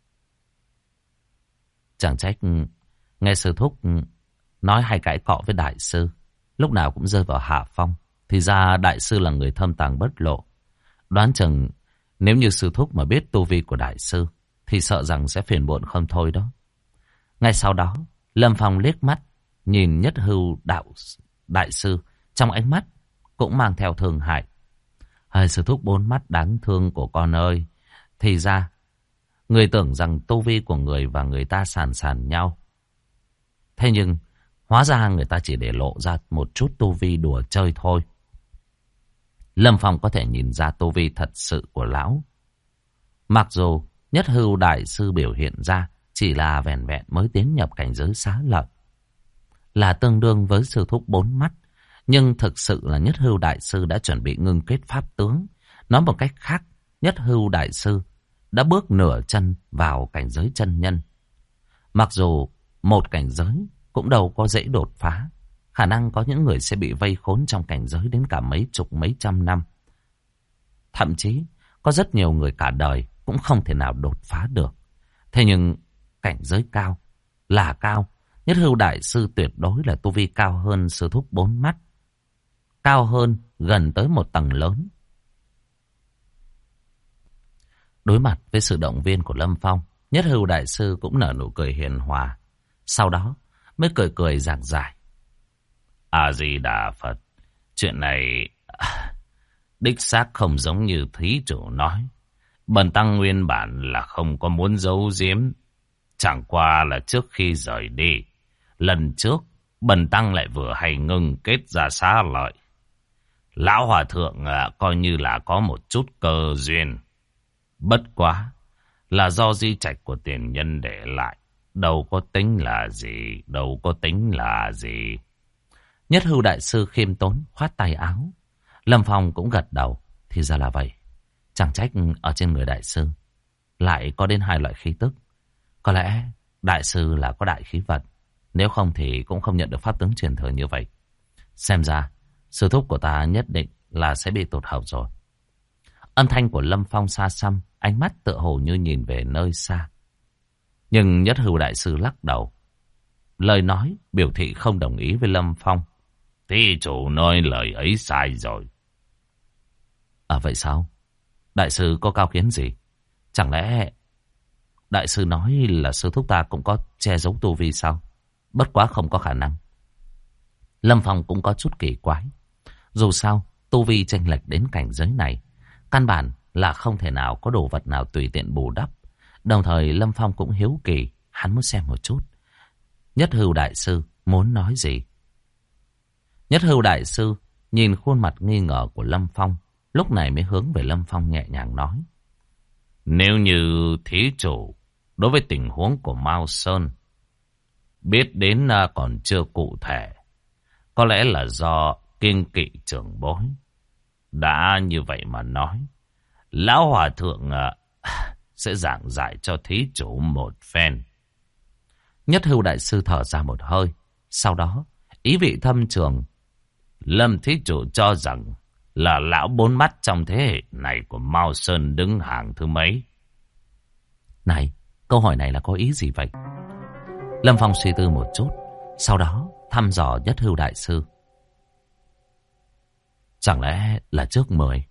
Chẳng trách nghe sư thúc nói hay cãi cọ với đại sư, lúc nào cũng rơi vào hạ phong. Thì ra đại sư là người thâm tàng bất lộ. Đoán chừng nếu như sư thúc mà biết tu vi của đại sư thì sợ rằng sẽ phiền muộn không thôi đó. Ngay sau đó, Lâm Phong liếc mắt nhìn Nhất Hưu đại sư, trong ánh mắt cũng mang theo thương hại. Hai sư thúc bốn mắt đáng thương của con ơi. Thì ra người tưởng rằng tu vi của người và người ta sàn sàn nhau. Thế nhưng hóa ra người ta chỉ để lộ ra một chút tu vi đùa chơi thôi. Lâm Phong có thể nhìn ra tu vi thật sự của lão. Mặc dù Nhất Hưu đại sư biểu hiện ra chỉ là vẻn vẹn mới tiến nhập cảnh giới xá lợi, là tương đương với sư thúc bốn mắt. Nhưng thực sự là Nhất Hưu đại sư đã chuẩn bị ngưng kết pháp tướng. Nói một cách khác, Nhất Hưu đại sư đã bước nửa chân vào cảnh giới chân nhân. Mặc dù một cảnh giới cũng đâu có dễ đột phá. Khả năng có những người sẽ bị vây khốn trong cảnh giới đến cả mấy chục mấy trăm năm. Thậm chí có rất nhiều người cả đời cũng không thể nào đột phá được. Thế nhưng cảnh giới cao là cao. Nhất Hưu đại sư tuyệt đối là tu vi cao hơn sư thúc bốn mắt. Cao hơn gần tới một tầng lớn. Đối mặt với sự động viên của Lâm Phong, Nhất Hưu đại sư cũng nở nụ cười hiền hòa. Sau đó mới cười cười giảng giải. A Di Đà Phật, chuyện này đích xác không giống như thí chủ nói. Bần tăng nguyên bản là không có muốn giấu giếm. Chẳng qua là trước khi rời đi, lần trước bần tăng lại vừa hay ngưng kết ra xá lợi. Lão hòa thượng coi như là có một chút cơ duyên. Bất quá là do di trạch của tiền nhân để lại. Đâu có tính là gì. Nhất Hưu đại sư khiêm tốn khoát tay áo. Lâm Phong cũng gật đầu. Thì ra là vậy. Chẳng trách ở trên người đại sư lại có đến 2 loại khí tức. Có lẽ đại sư là có đại khí vật. Nếu không thì cũng không nhận được pháp tướng truyền thừa như vậy. Xem ra sư thúc của ta nhất định là sẽ bị tụt hậu rồi. Âm thanh của Lâm Phong xa xăm, ánh mắt tựa hồ như nhìn về nơi xa. Nhưng Nhất Hưu đại sư lắc đầu. Lời nói biểu thị không đồng ý với Lâm Phong. Thí chủ nói lời ấy sai rồi. Vậy sao? Đại sư có cao kiến gì? Chẳng lẽ đại sư nói là sư thúc ta cũng có che giấu tu vi sao? Bất quá không có khả năng. Lâm Phong cũng có chút kỳ quái. Dù sao, tu vi chênh lệch đến cảnh giới này, căn bản là không thể nào có đồ vật nào tùy tiện bù đắp. Đồng thời Lâm Phong cũng hiếu kỳ, hắn muốn xem một chút Nhất Hưu đại sư muốn nói gì. Nhất Hưu đại sư nhìn khuôn mặt nghi ngờ của Lâm Phong, lúc này mới hướng về Lâm Phong nhẹ nhàng nói: Nếu như thí chủ đối với tình huống của Mao Sơn biết đến còn chưa cụ thể, có lẽ là do kiêng kỵ trưởng bối. Đã như vậy mà nói, lão hòa thượng sẽ giảng giải cho thí chủ một phen. Nhất Hưu đại sư thở ra một hơi, sau đó ý vị thâm trường: Lâm thí chủ cho rằng là lão bốn mắt trong thế hệ này của Mao Sơn đứng hàng thứ mấy? Này, câu hỏi này là có ý gì vậy? Lâm Phong suy tư một chút, sau đó thăm dò Nhất Hưu đại sư: Chẳng lẽ là trước 10?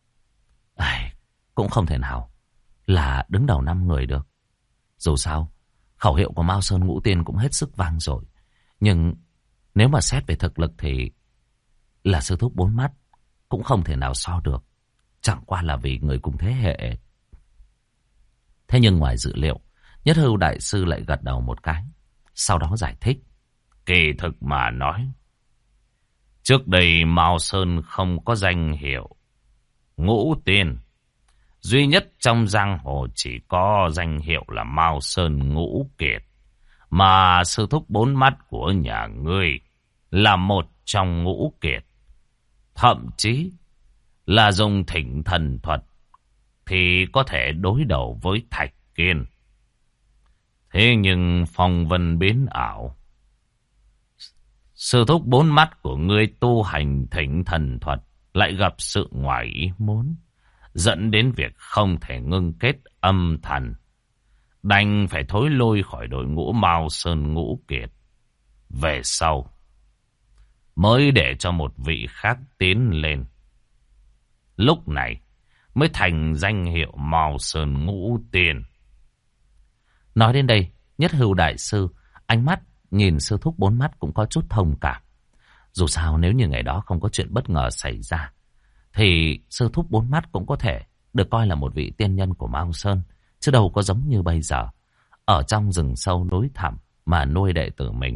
Cũng không thể nào là đứng đầu 5 người được. Dù sao, khẩu hiệu của Mao Sơn Ngũ Tiên cũng hết sức vang dội. Nhưng nếu mà xét về thực lực thì là sư thúc bốn mắt cũng không thể nào so được. Chẳng qua là vì người cùng thế hệ. Thế nhưng ngoài dự liệu, Nhất Hưu đại sư lại gật đầu một cái, sau đó giải thích: Kỳ thực mà nói, trước đây Mao Sơn không có danh hiệu Ngũ Tiên. Duy nhất trong giang hồ chỉ có danh hiệu là Mao Sơn Ngũ Kiệt. Mà sư thúc bốn mắt của nhà ngươi là một trong ngũ kiệt. Thậm chí là dùng thỉnh thần thuật thì có thể đối đầu với Thạch Kiên. Thế nhưng phong vân biến ảo, sư thúc bốn mắt của ngươi tu hành thỉnh thần thuật lại gặp sự ngoài ý muốn, dẫn đến việc không thể ngưng kết âm thần, đành phải thối lui khỏi đội ngũ Mao Sơn Ngũ Kiệt. Về sau mới để cho một vị khác tiến lên, lúc này mới thành danh hiệu Mao Sơn Ngũ Tiên. Nói đến đây, Nhất Hưu đại sư ánh mắt nhìn sư thúc bốn mắt cũng có chút thông cảm. Dù sao nếu như ngày đó không có chuyện bất ngờ xảy ra, thì sư thúc bốn mắt cũng có thể được coi là một vị tiên nhân của Mao Sơn, chứ đâu có giống như bây giờ ở trong rừng sâu núi thẳm mà nuôi đệ tử mình.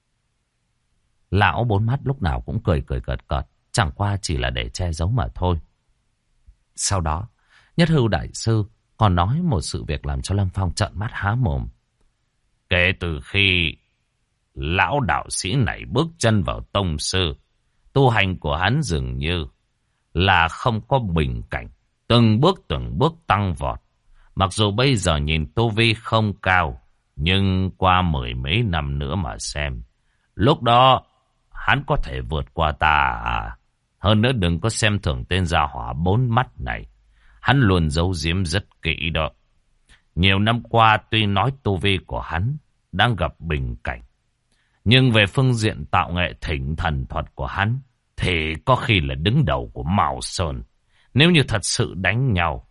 Lão bốn mắt lúc nào cũng cười cười cợt cợt, chẳng qua chỉ là để che giấu mà thôi. Sau đó, Nhất Hưu đại sư còn nói một sự việc làm cho Lâm Phong trợn mắt há mồm. Kể từ khi lão đạo sĩ này bước chân vào tông sư, tu hành của hắn dường như là không có bình cảnh, từng bước tăng vọt. Mặc dù bây giờ nhìn tu vi không cao, nhưng qua 10 mấy năm nữa mà xem, lúc đó hắn có thể vượt qua ta à? Hơn nữa đừng có xem thường tên gia hỏa bốn mắt này, hắn luôn giấu giếm rất kỹ đó. Nhiều năm qua tuy nói tu vi của hắn đang gặp bình cảnh, nhưng về phương diện tạo nghệ thỉnh thần thuật của hắn thì có khi là đứng đầu của Mao Sơn. Nếu như thật sự đánh nhau,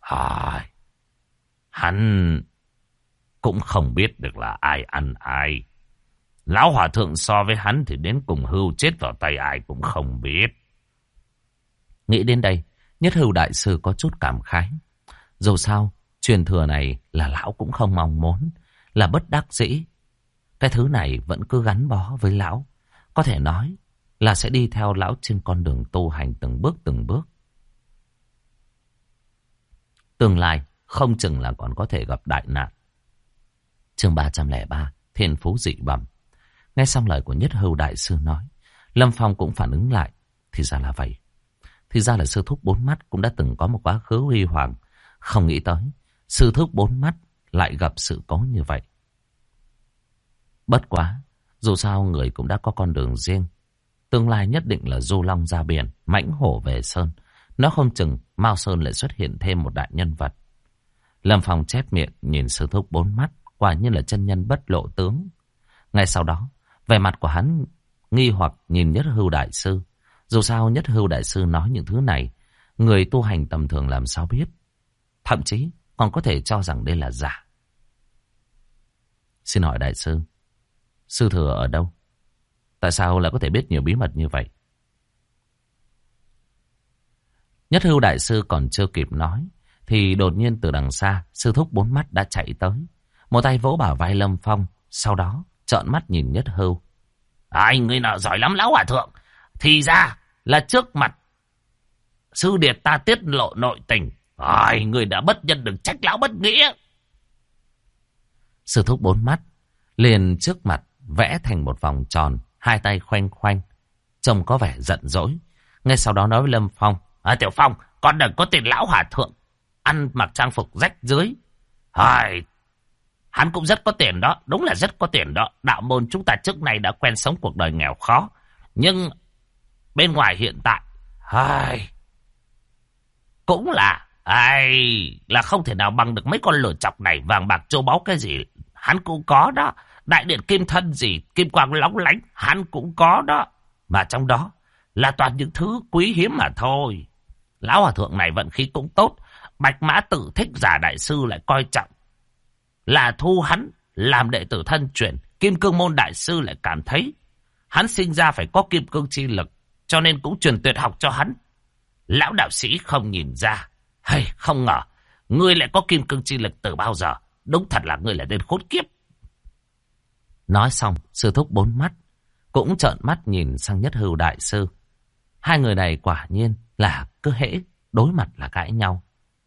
hắn cũng không biết được là ai ăn ai. Lão hòa thượng so với hắn thì đến cùng hưu chết vào tay ai cũng không biết. Nghĩ đến đây, Nhất Hưu đại sư có chút cảm khái. Dù sao, truyền thừa này là lão cũng không mong muốn, là bất đắc dĩ. Cái thứ này vẫn cứ gắn bó với lão, có thể nói là sẽ đi theo lão trên con đường tu hành từng bước từng bước. Tương lai không chừng là còn có thể gặp đại nạn. Chương 303, Thiên Phú Dị Bẩm. Nghe xong lời của Nhất Hưu đại sư nói, Lâm Phong cũng phản ứng lại. Thì ra là vậy. Thì ra là sư thúc bốn mắt cũng đã từng có một quá khứ huy hoàng. Không nghĩ tới sư thúc bốn mắt lại gặp sự cố như vậy. Bất quá, dù sao người cũng đã có con đường riêng. Tương lai nhất định là du long ra biển, mãnh hổ về sơn. Nó không chừng Mao Sơn lại xuất hiện thêm một đại nhân vật. Lâm Phong chép miệng nhìn sư thúc bốn mắt, quả nhiên là chân nhân bất lộ tướng. Ngay sau đó, vẻ mặt của hắn nghi hoặc nhìn Nhất Hưu đại sư. Dù sao Nhất Hưu đại sư nói những thứ này, người tu hành tầm thường làm sao biết. Thậm chí còn có thể cho rằng đây là giả. Xin hỏi đại sư, sư thừa ở đâu? Tại sao lại có thể biết nhiều bí mật như vậy? Nhất Hưu đại sư còn chưa kịp nói, thì đột nhiên từ đằng xa, sư thúc bốn mắt đã chạy tới. Một tay vỗ bả vai Lâm Phong, sau đó trợn mắt nhìn Nhất Hưu. Người nọ giỏi lắm lão hòa thượng. Thì ra là trước mặt sư điệt ta tiết lộ nội tình. Người đã bất nhân đừng trách lão bất nghĩa. Sư thúc bốn mắt liền trước mặt vẽ thành một vòng tròn, hai tay khoanh khoanh, trông có vẻ giận dỗi. Ngay sau đó nói với Lâm Phong: Tiểu Phong, con đừng có tiền lão hòa thượng ăn mặc trang phục rách rưới. Hắn cũng rất có tiền đó, đúng là rất có tiền đó. Đạo môn chúng ta trước này đã quen sống cuộc đời nghèo khó, nhưng bên ngoài hiện tại cũng là không thể nào bằng được mấy con lửa chọc này. Vàng bạc châu báu cái gì hắn cũng có đó. Đại điện kim thân gì, kim quang lóng lánh hắn cũng có đó. Mà trong đó là toàn những thứ quý hiếm mà thôi. Lão hòa thượng này vận khí cũng tốt. Bạch Mã Tự Thích Giả đại sư lại coi trọng, là thu hắn làm đệ tử thân truyền. Kim Cương Môn đại sư lại cảm thấy hắn sinh ra phải có kim cương chi lực, cho nên cũng truyền tuyệt học cho hắn. Lão đạo sĩ không nhìn ra. Không ngờ ngươi lại có kim cương chi lực từ bao giờ. Đúng thật là ngươi là tên khốn kiếp. Nói xong, sư thúc bốn mắt cũng trợn mắt nhìn sang Nhất Hưu đại sư. Hai người này quả nhiên là cứ hễ đối mặt là cãi nhau.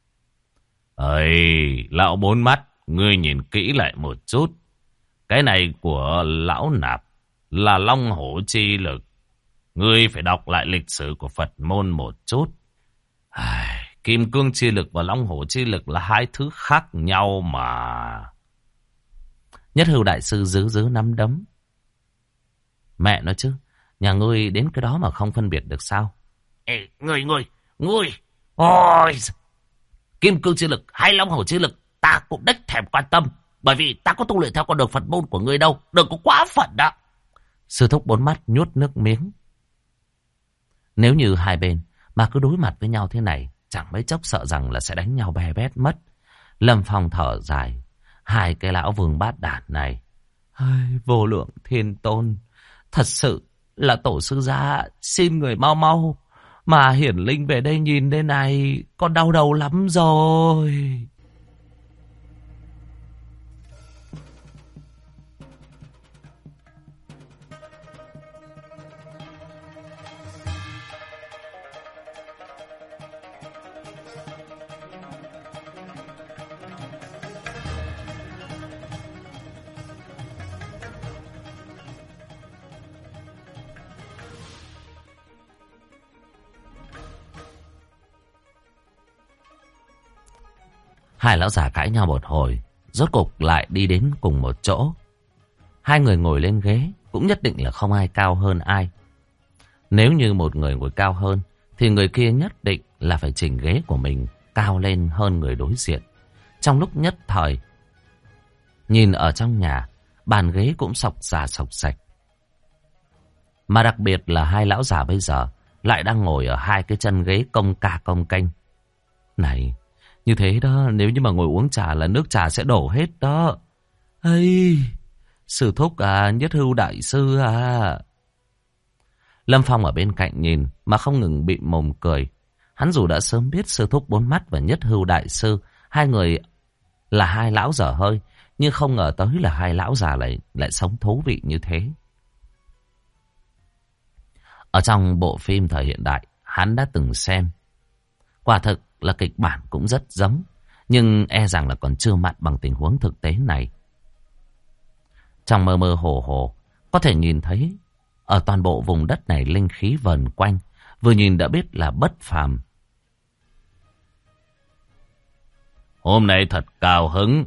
Lão bốn mắt, ngươi nhìn kỹ lại một chút. Cái này của lão nạp là Long Hổ chi lực. Ngươi phải đọc lại lịch sử của Phật môn một chút. Kim cương chi lực và Long Hổ chi lực là hai thứ khác nhau mà. Nhất Hưu đại sư giữ nắm đấm. Mẹ nói chứ, nhà ngươi đến cái đó mà không phân biệt được sao? Ngươi. Ôi, kim cương chi lực hay Long Hổ chi lực ta cũng đếch thèm quan tâm, bởi vì ta có tu luyện theo con đường Phật môn của ngươi đâu. Đừng có quá phận đó. Sư thúc bốn mắt nhốt nước miếng. Nếu như hai bên mà cứ đối mặt với nhau thế này, chẳng mấy chốc sợ rằng là sẽ đánh nhau bè bét mất. Lâm Phong thở dài. Hai cái lão vương bát đản này, vô lượng thiên tôn, thật sự là tổ sư gia xin người mau mau, mà hiển linh về đây nhìn đây này, con đau đầu lắm rồi. Hai lão già cãi nhau một hồi, rốt cục lại đi đến cùng một chỗ. Hai người ngồi lên ghế, cũng nhất định là không ai cao hơn ai. Nếu như một người ngồi cao hơn, thì người kia nhất định là phải chỉnh ghế của mình cao lên hơn người đối diện. Trong lúc nhất thời, nhìn ở trong nhà, bàn ghế cũng sọc già sọc sạch. Mà đặc biệt là hai lão già bây giờ lại đang ngồi ở hai cái chân ghế cong ca cong kênh. Này, như thế đó, nếu như mà ngồi uống trà là nước trà sẽ đổ hết đó. Sư thúc à, Nhất Hưu đại sư à. Lâm Phong ở bên cạnh nhìn mà không ngừng bị mồm cười. Hắn dù đã sớm biết sư thúc bốn mắt và Nhất Hưu đại sư, hai người là hai lão dở hơi, nhưng không ngờ tới là hai lão già lại sống thú vị như thế. Ở trong bộ phim thời hiện đại, hắn đã từng xem. Quả thực là kịch bản cũng rất giống, nhưng e rằng là còn chưa mặn bằng tình huống thực tế này. Trong mơ mơ hồ hồ, có thể nhìn thấy ở toàn bộ vùng đất này linh khí vần quanh, vừa nhìn đã biết là bất phàm. Hôm nay thật cao hứng.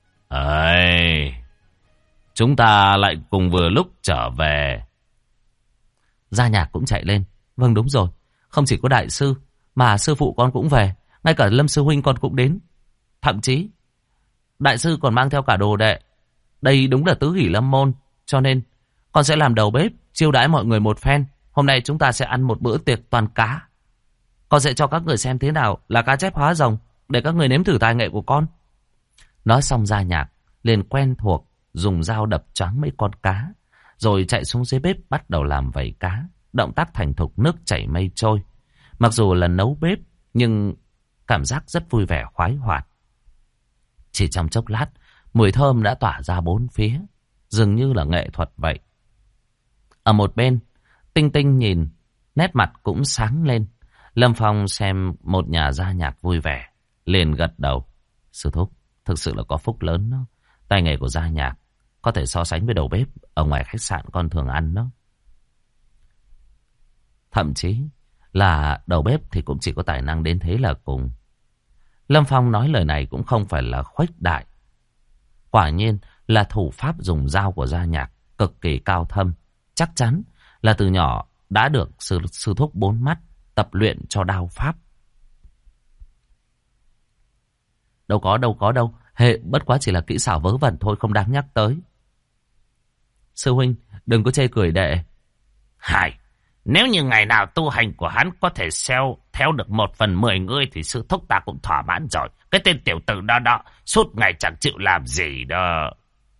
Chúng ta lại cùng vừa lúc trở về. Gia Nhạc cũng chạy lên. Vâng, đúng rồi, không chỉ có đại sư mà sư phụ con cũng về, ngay cả Lâm sư huynh con cũng đến. Thậm chí đại sư còn mang theo cả đồ đệ. Đây đúng là tứ hỷ lâm môn, cho nên con sẽ làm đầu bếp chiêu đãi mọi người một phen. Hôm nay chúng ta sẽ ăn một bữa tiệc toàn cá. Con sẽ cho các người xem thế nào là cá chép hóa rồng, để các người nếm thử tài nghệ của con. Nói xong Gia Nhạc liền quen thuộc dùng dao đập choáng mấy con cá, rồi chạy xuống dưới bếp bắt đầu làm vảy cá. Động tác thành thục, nước chảy mây trôi. Mặc dù là nấu bếp, nhưng cảm giác rất vui vẻ khoái hoạt. Chỉ trong chốc lát, mùi thơm đã tỏa ra bốn phía, dường như là nghệ thuật vậy. Ở một bên, Tinh Tinh nhìn, nét mặt cũng sáng lên. Lâm Phong xem một nhà gia nhạc vui vẻ, liền gật đầu. Sư thúc, thực sự là có phúc lớn đó. Tay nghề của gia nhạc có thể so sánh với đầu bếp ở ngoài khách sạn con thường ăn đó. Thậm chí là đầu bếp thì cũng chỉ có tài năng đến thế là cùng. Lâm Phong nói lời này cũng không phải là khuếch đại. Quả nhiên là thủ pháp dùng dao của gia nhạc cực kỳ cao thâm. Chắc chắn là từ nhỏ đã được sư thúc bốn mắt tập luyện cho đao pháp. Đâu có. Hệ bất quá chỉ là kỹ xảo vớ vẩn thôi, không đáng nhắc tới. Sư huynh, đừng có chê cười đệ. Hai, nếu như ngày nào tu hành của hắn có thể theo được 1/10 ngươi thì sư thúc ta cũng thỏa mãn rồi. Cái tên tiểu tử đó suốt ngày chẳng chịu làm gì đó.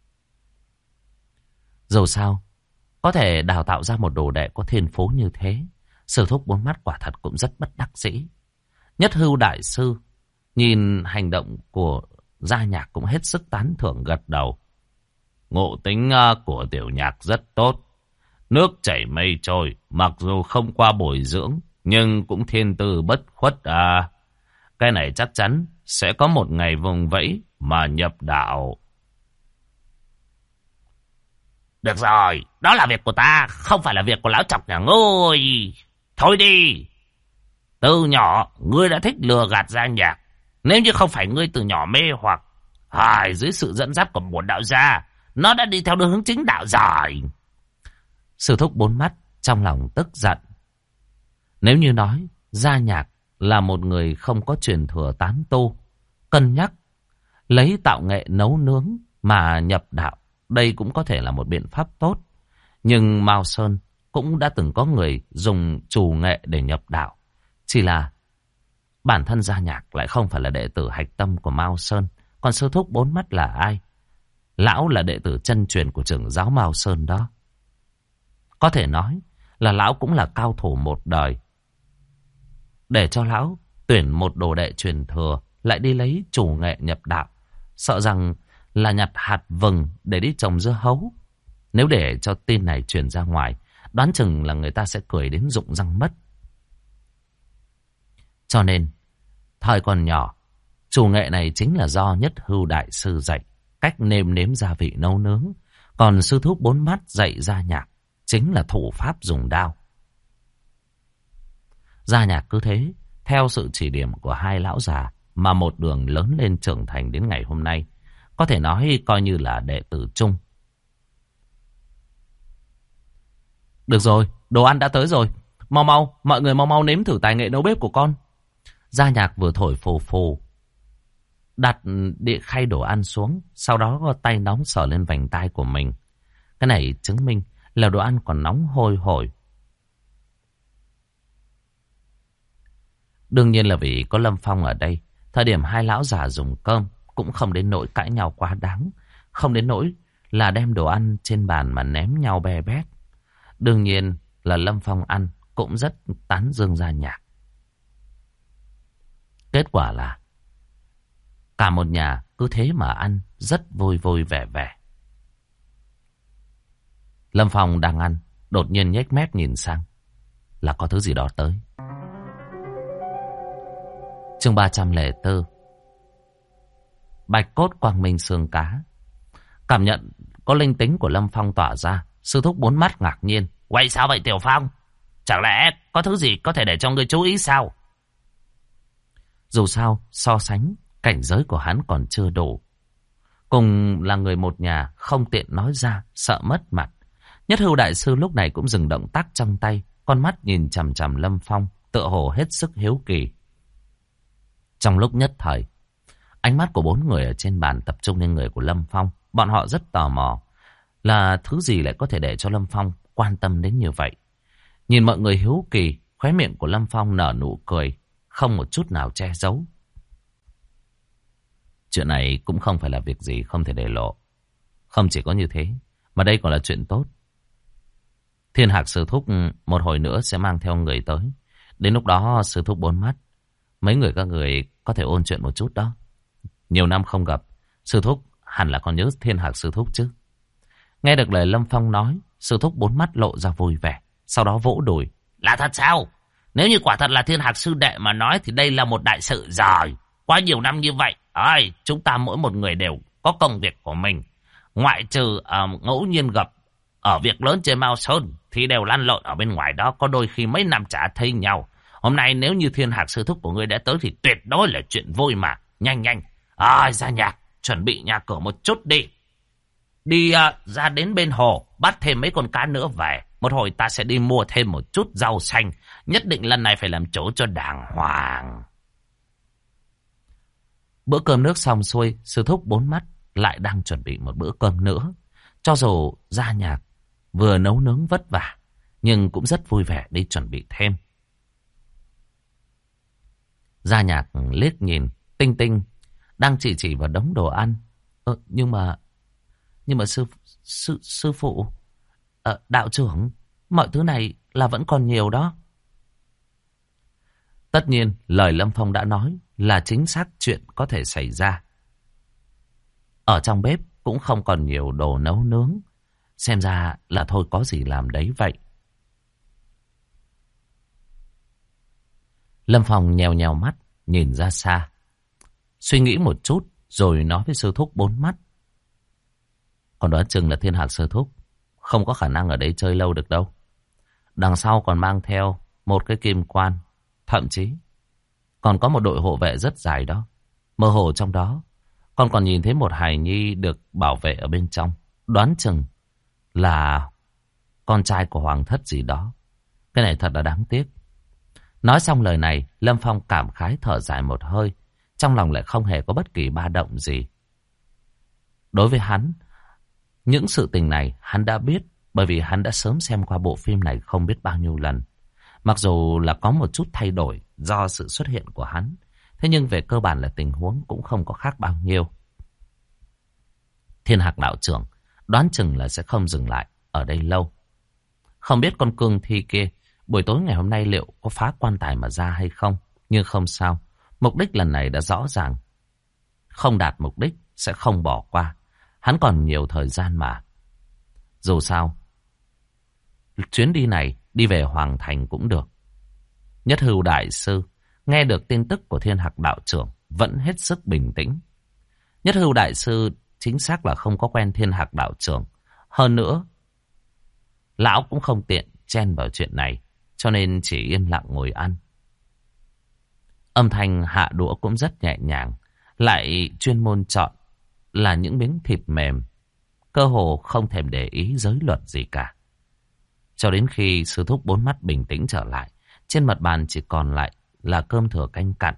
Dù sao, có thể đào tạo ra một đồ đệ có thiên phú như thế, sư thúc bốn mắt quả thật cũng rất bất đắc dĩ. Nhất Hưu đại sư nhìn hành động của gia nhạc cũng hết sức tán thưởng, gật đầu. Ngộ tính của tiểu nhạc rất tốt. Nước chảy mây trôi, mặc dù không qua bồi dưỡng, nhưng cũng thiên tư bất khuất à. Cái này chắc chắn sẽ có một ngày vùng vẫy mà nhập đạo. Được rồi, đó là việc của ta, không phải là việc của lão chọc nhà ngươi. Thôi đi. Từ nhỏ, ngươi đã thích lừa gạt gia nhạc. Nếu như không phải ngươi từ nhỏ mê hoặc, dưới sự dẫn dắt của bổn đạo gia, nó đã đi theo hướng chính đạo rồi. Sư thúc bốn mắt trong lòng tức giận. Nếu như nói gia nhạc là một người không có truyền thừa tán tu, cân nhắc lấy tạo nghệ nấu nướng mà nhập đạo, đây cũng có thể là một biện pháp tốt. Nhưng Mao Sơn cũng đã từng có người dùng trù nghệ để nhập đạo. Chỉ là bản thân gia nhạc lại không phải là đệ tử hạch tâm của Mao Sơn. Còn sư thúc bốn mắt là ai? Lão là đệ tử chân truyền của trưởng giáo Mao Sơn đó. Có thể nói là lão cũng là cao thủ một đời. Để cho lão tuyển một đồ đệ truyền thừa lại đi lấy chủ nghệ nhập đạo, sợ rằng là nhặt hạt vừng để đi trồng dưa hấu. Nếu để cho tin này truyền ra ngoài, đoán chừng là người ta sẽ cười đến rụng răng mất. Cho nên thời còn nhỏ, chủ nghệ này chính là do Nhất Hưu đại sư dạy cách nêm nếm gia vị nấu nướng. Còn sư thúc bốn mắt dạy gia nhạc chính là thủ pháp dùng đao. Gia nhạc cứ thế, theo sự chỉ điểm của hai lão già mà một đường lớn lên trưởng thành đến ngày hôm nay. Có thể nói coi như là đệ tử chung. Được rồi, đồ ăn đã tới rồi. Mọi người mau nếm thử tài nghệ nấu bếp của con. Gia nhạc vừa thổi phù phù, đặt đĩa khay đồ ăn xuống, sau đó có tay nóng sờ lên vành tai của mình. Cái này chứng minh là đồ ăn còn nóng hôi hổi. Đương nhiên là vì có Lâm Phong ở đây, thời điểm hai lão già dùng cơm cũng không đến nỗi cãi nhau quá đáng, không đến nỗi là đem đồ ăn trên bàn mà ném nhau be bét. Đương nhiên là Lâm Phong ăn cũng rất tán dương gia nhạc. Kết quả là cả một nhà cứ thế mà ăn rất vui vui vẻ vẻ. Lâm Phong đang ăn, đột nhiên nhếch mép nhìn sang, là có thứ gì đó tới. Chương 304. Bạch cốt quang minh xương cá. Cảm nhận có linh tính của Lâm Phong tỏa ra, sư thúc bốn mắt ngạc nhiên. Vậy sao vậy Tiểu Phong? Chẳng lẽ có thứ gì có thể để cho ngươi chú ý sao? Dù sao, so sánh, cảnh giới của hắn còn chưa đủ. Cùng là người một nhà, không tiện nói ra, sợ mất mặt. Nhất Hưu đại sư lúc này cũng dừng động tác trong tay, con mắt nhìn chằm chằm Lâm Phong, tựa hồ hết sức hiếu kỳ. Trong lúc nhất thời, ánh mắt của bốn người ở trên bàn tập trung lên người của Lâm Phong. Bọn họ rất tò mò là thứ gì lại có thể để cho Lâm Phong quan tâm đến như vậy. Nhìn mọi người hiếu kỳ, khóe miệng của Lâm Phong nở nụ cười, không một chút nào che giấu. Chuyện này cũng không phải là việc gì không thể để lộ. Không chỉ có như thế, mà đây còn là chuyện tốt. Thiên Hạc sư thúc một hồi nữa sẽ mang theo người tới. Đến lúc đó sư thúc bốn mắt Mấy người các người có thể ôn chuyện một chút đó. Nhiều năm không gặp, sư thúc hẳn là còn nhớ Thiên Hạc sư thúc chứ. Nghe được lời Lâm Phong nói, sư thúc bốn mắt lộ ra vui vẻ, sau đó vỗ đùi. Là thật sao? Nếu như quả thật là Thiên Hạc sư đệ mà nói thì đây là một đại sự rồi. Qua nhiều năm như vậy, chúng ta mỗi một người đều có công việc của mình. Ngoại trừ ngẫu nhiên gặp ở việc lớn trên Mao Sơn thì đều lăn lộn ở bên ngoài đó, có đôi khi mấy năm chả thấy nhau. Hôm nay nếu như Thiên Hạc sư thúc của ngươi đã tới thì tuyệt đối là chuyện vui mà. Nhanh nhanh, Gia Nhạc, chuẩn bị nhà cửa một chút đi. Đi ra đến bên hồ, bắt thêm mấy con cá nữa về. Một hồi ta sẽ đi mua thêm một chút rau xanh. Nhất định lần này phải làm chỗ cho đàng hoàng. Bữa cơm nước xong xuôi, sư thúc bốn mắt lại đang chuẩn bị một bữa cơm nữa. Cho dù Gia Nhạc vừa nấu nướng vất vả, nhưng cũng rất vui vẻ đi chuẩn bị thêm. Gia Nhạc liếc nhìn Tinh Tinh đang chỉ vào đống đồ ăn. Nhưng mà sư phụ, đạo trưởng, mọi thứ này là vẫn còn nhiều đó. Tất nhiên, lời Lâm Phong đã nói là chính xác chuyện có thể xảy ra. Ở trong bếp cũng không còn nhiều đồ nấu nướng. Xem ra là thôi có gì làm đấy vậy. Lâm Phong nhèo nhèo mắt, nhìn ra xa. Suy nghĩ một chút, rồi nói với sư thúc bốn mắt. Còn đoán chừng là Thiên Hạc sư thúc không có khả năng ở đây chơi lâu được đâu. Đằng sau còn mang theo một cái kim quan. Thậm chí còn có một đội hộ vệ rất dài đó. Mơ hồ trong đó con còn nhìn thấy một hài nhi được bảo vệ ở bên trong. Đoán chừng là con trai của hoàng thất gì đó. Cái này thật là đáng tiếc. Nói xong lời này, Lâm Phong cảm khái thở dài một hơi. Trong lòng lại không hề có bất kỳ ba động gì. Đối với hắn, những sự tình này hắn đã biết, bởi vì hắn đã sớm xem qua bộ phim này không biết bao nhiêu lần. Mặc dù là có một chút thay đổi do sự xuất hiện của hắn, thế nhưng về cơ bản là tình huống cũng không có khác bao nhiêu. Thiên Hạc đạo trưởng đoán chừng là sẽ không dừng lại ở đây lâu. Không biết con cương thi kia buổi tối ngày hôm nay liệu có phá quan tài mà ra hay không. Nhưng không sao, mục đích lần này đã rõ ràng. Không đạt mục đích sẽ không bỏ qua. Hắn còn nhiều thời gian mà. Dù sao, chuyến đi này đi về Hoàng Thành cũng được. Nhất Hưu đại sư nghe được tin tức của Thiên Hạc đạo trưởng vẫn hết sức bình tĩnh. Nhất Hưu đại sư chính xác là không có quen Thiên Hạc đạo trưởng. Hơn nữa, lão cũng không tiện chen vào chuyện này, cho nên chỉ yên lặng ngồi ăn. Âm thanh hạ đũa cũng rất nhẹ nhàng, lại chuyên môn chọn là những miếng thịt mềm, cơ hồ không thèm để ý giới luật gì cả. Cho đến khi sư thúc bốn mắt bình tĩnh trở lại, trên mặt bàn chỉ còn lại là cơm thừa canh cặn.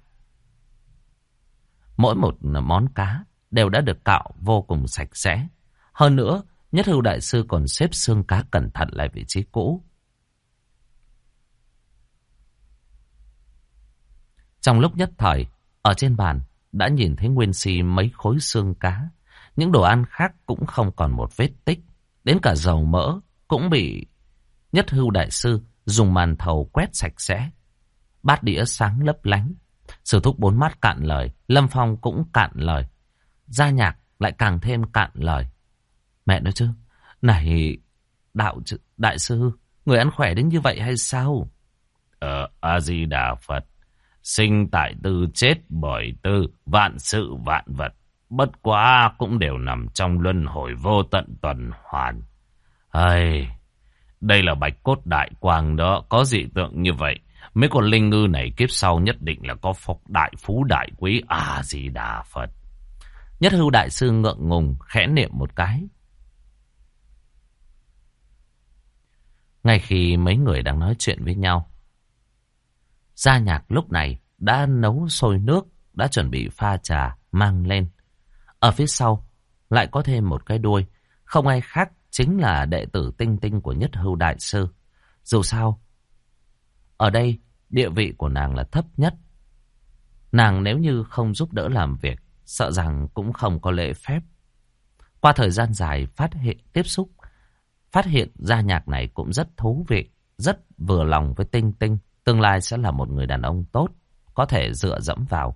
Mỗi một món cá đều đã được cạo vô cùng sạch sẽ. Hơn nữa, Nhất Hưu đại sư còn xếp xương cá cẩn thận lại vị trí cũ. Trong lúc nhất thời, ở trên bàn đã nhìn thấy nguyên si mấy khối xương cá. Những đồ ăn khác cũng không còn một vết tích. Đến cả dầu mỡ cũng bị Nhất Hưu đại sư dùng màn thầu quét sạch sẽ. Bát đĩa sáng lấp lánh. Sư thúc bốn mắt cạn lời, Lâm Phong cũng cạn lời. Gia Nhạc lại càng thêm cạn lời. Mẹ nói chứ, này đại sư, người ăn khỏe đến như vậy hay sao? A-di-đà Phật, sinh tại tư chết bởi tư, vạn sự vạn vật, bất quá cũng đều nằm trong luân hồi vô tận tuần hoàn. Đây là bạch cốt đại quang đó, có dị tượng như vậy. Mấy con linh ngư này kiếp sau nhất định là có phúc đại phú đại quý. A-di-đà Phật. Nhất Hưu đại sư ngượng ngùng khẽ niệm một cái. Ngay khi mấy người đang nói chuyện với nhau, Gia Nhạc lúc này đã nấu sôi nước, đã chuẩn bị pha trà mang lên. Ở phía sau lại có thêm một cái đuôi, không ai khác chính là đệ tử Tinh Tinh của Nhất Hưu đại sư. Dù sao, ở đây địa vị của nàng là thấp nhất. Nàng nếu như không giúp đỡ làm việc, sợ rằng cũng không có lễ phép. Qua thời gian dài tiếp xúc, phát hiện Gia Nhạc này cũng rất thú vị, rất vừa lòng với Tinh Tinh. Tương lai sẽ là một người đàn ông tốt, có thể dựa dẫm vào.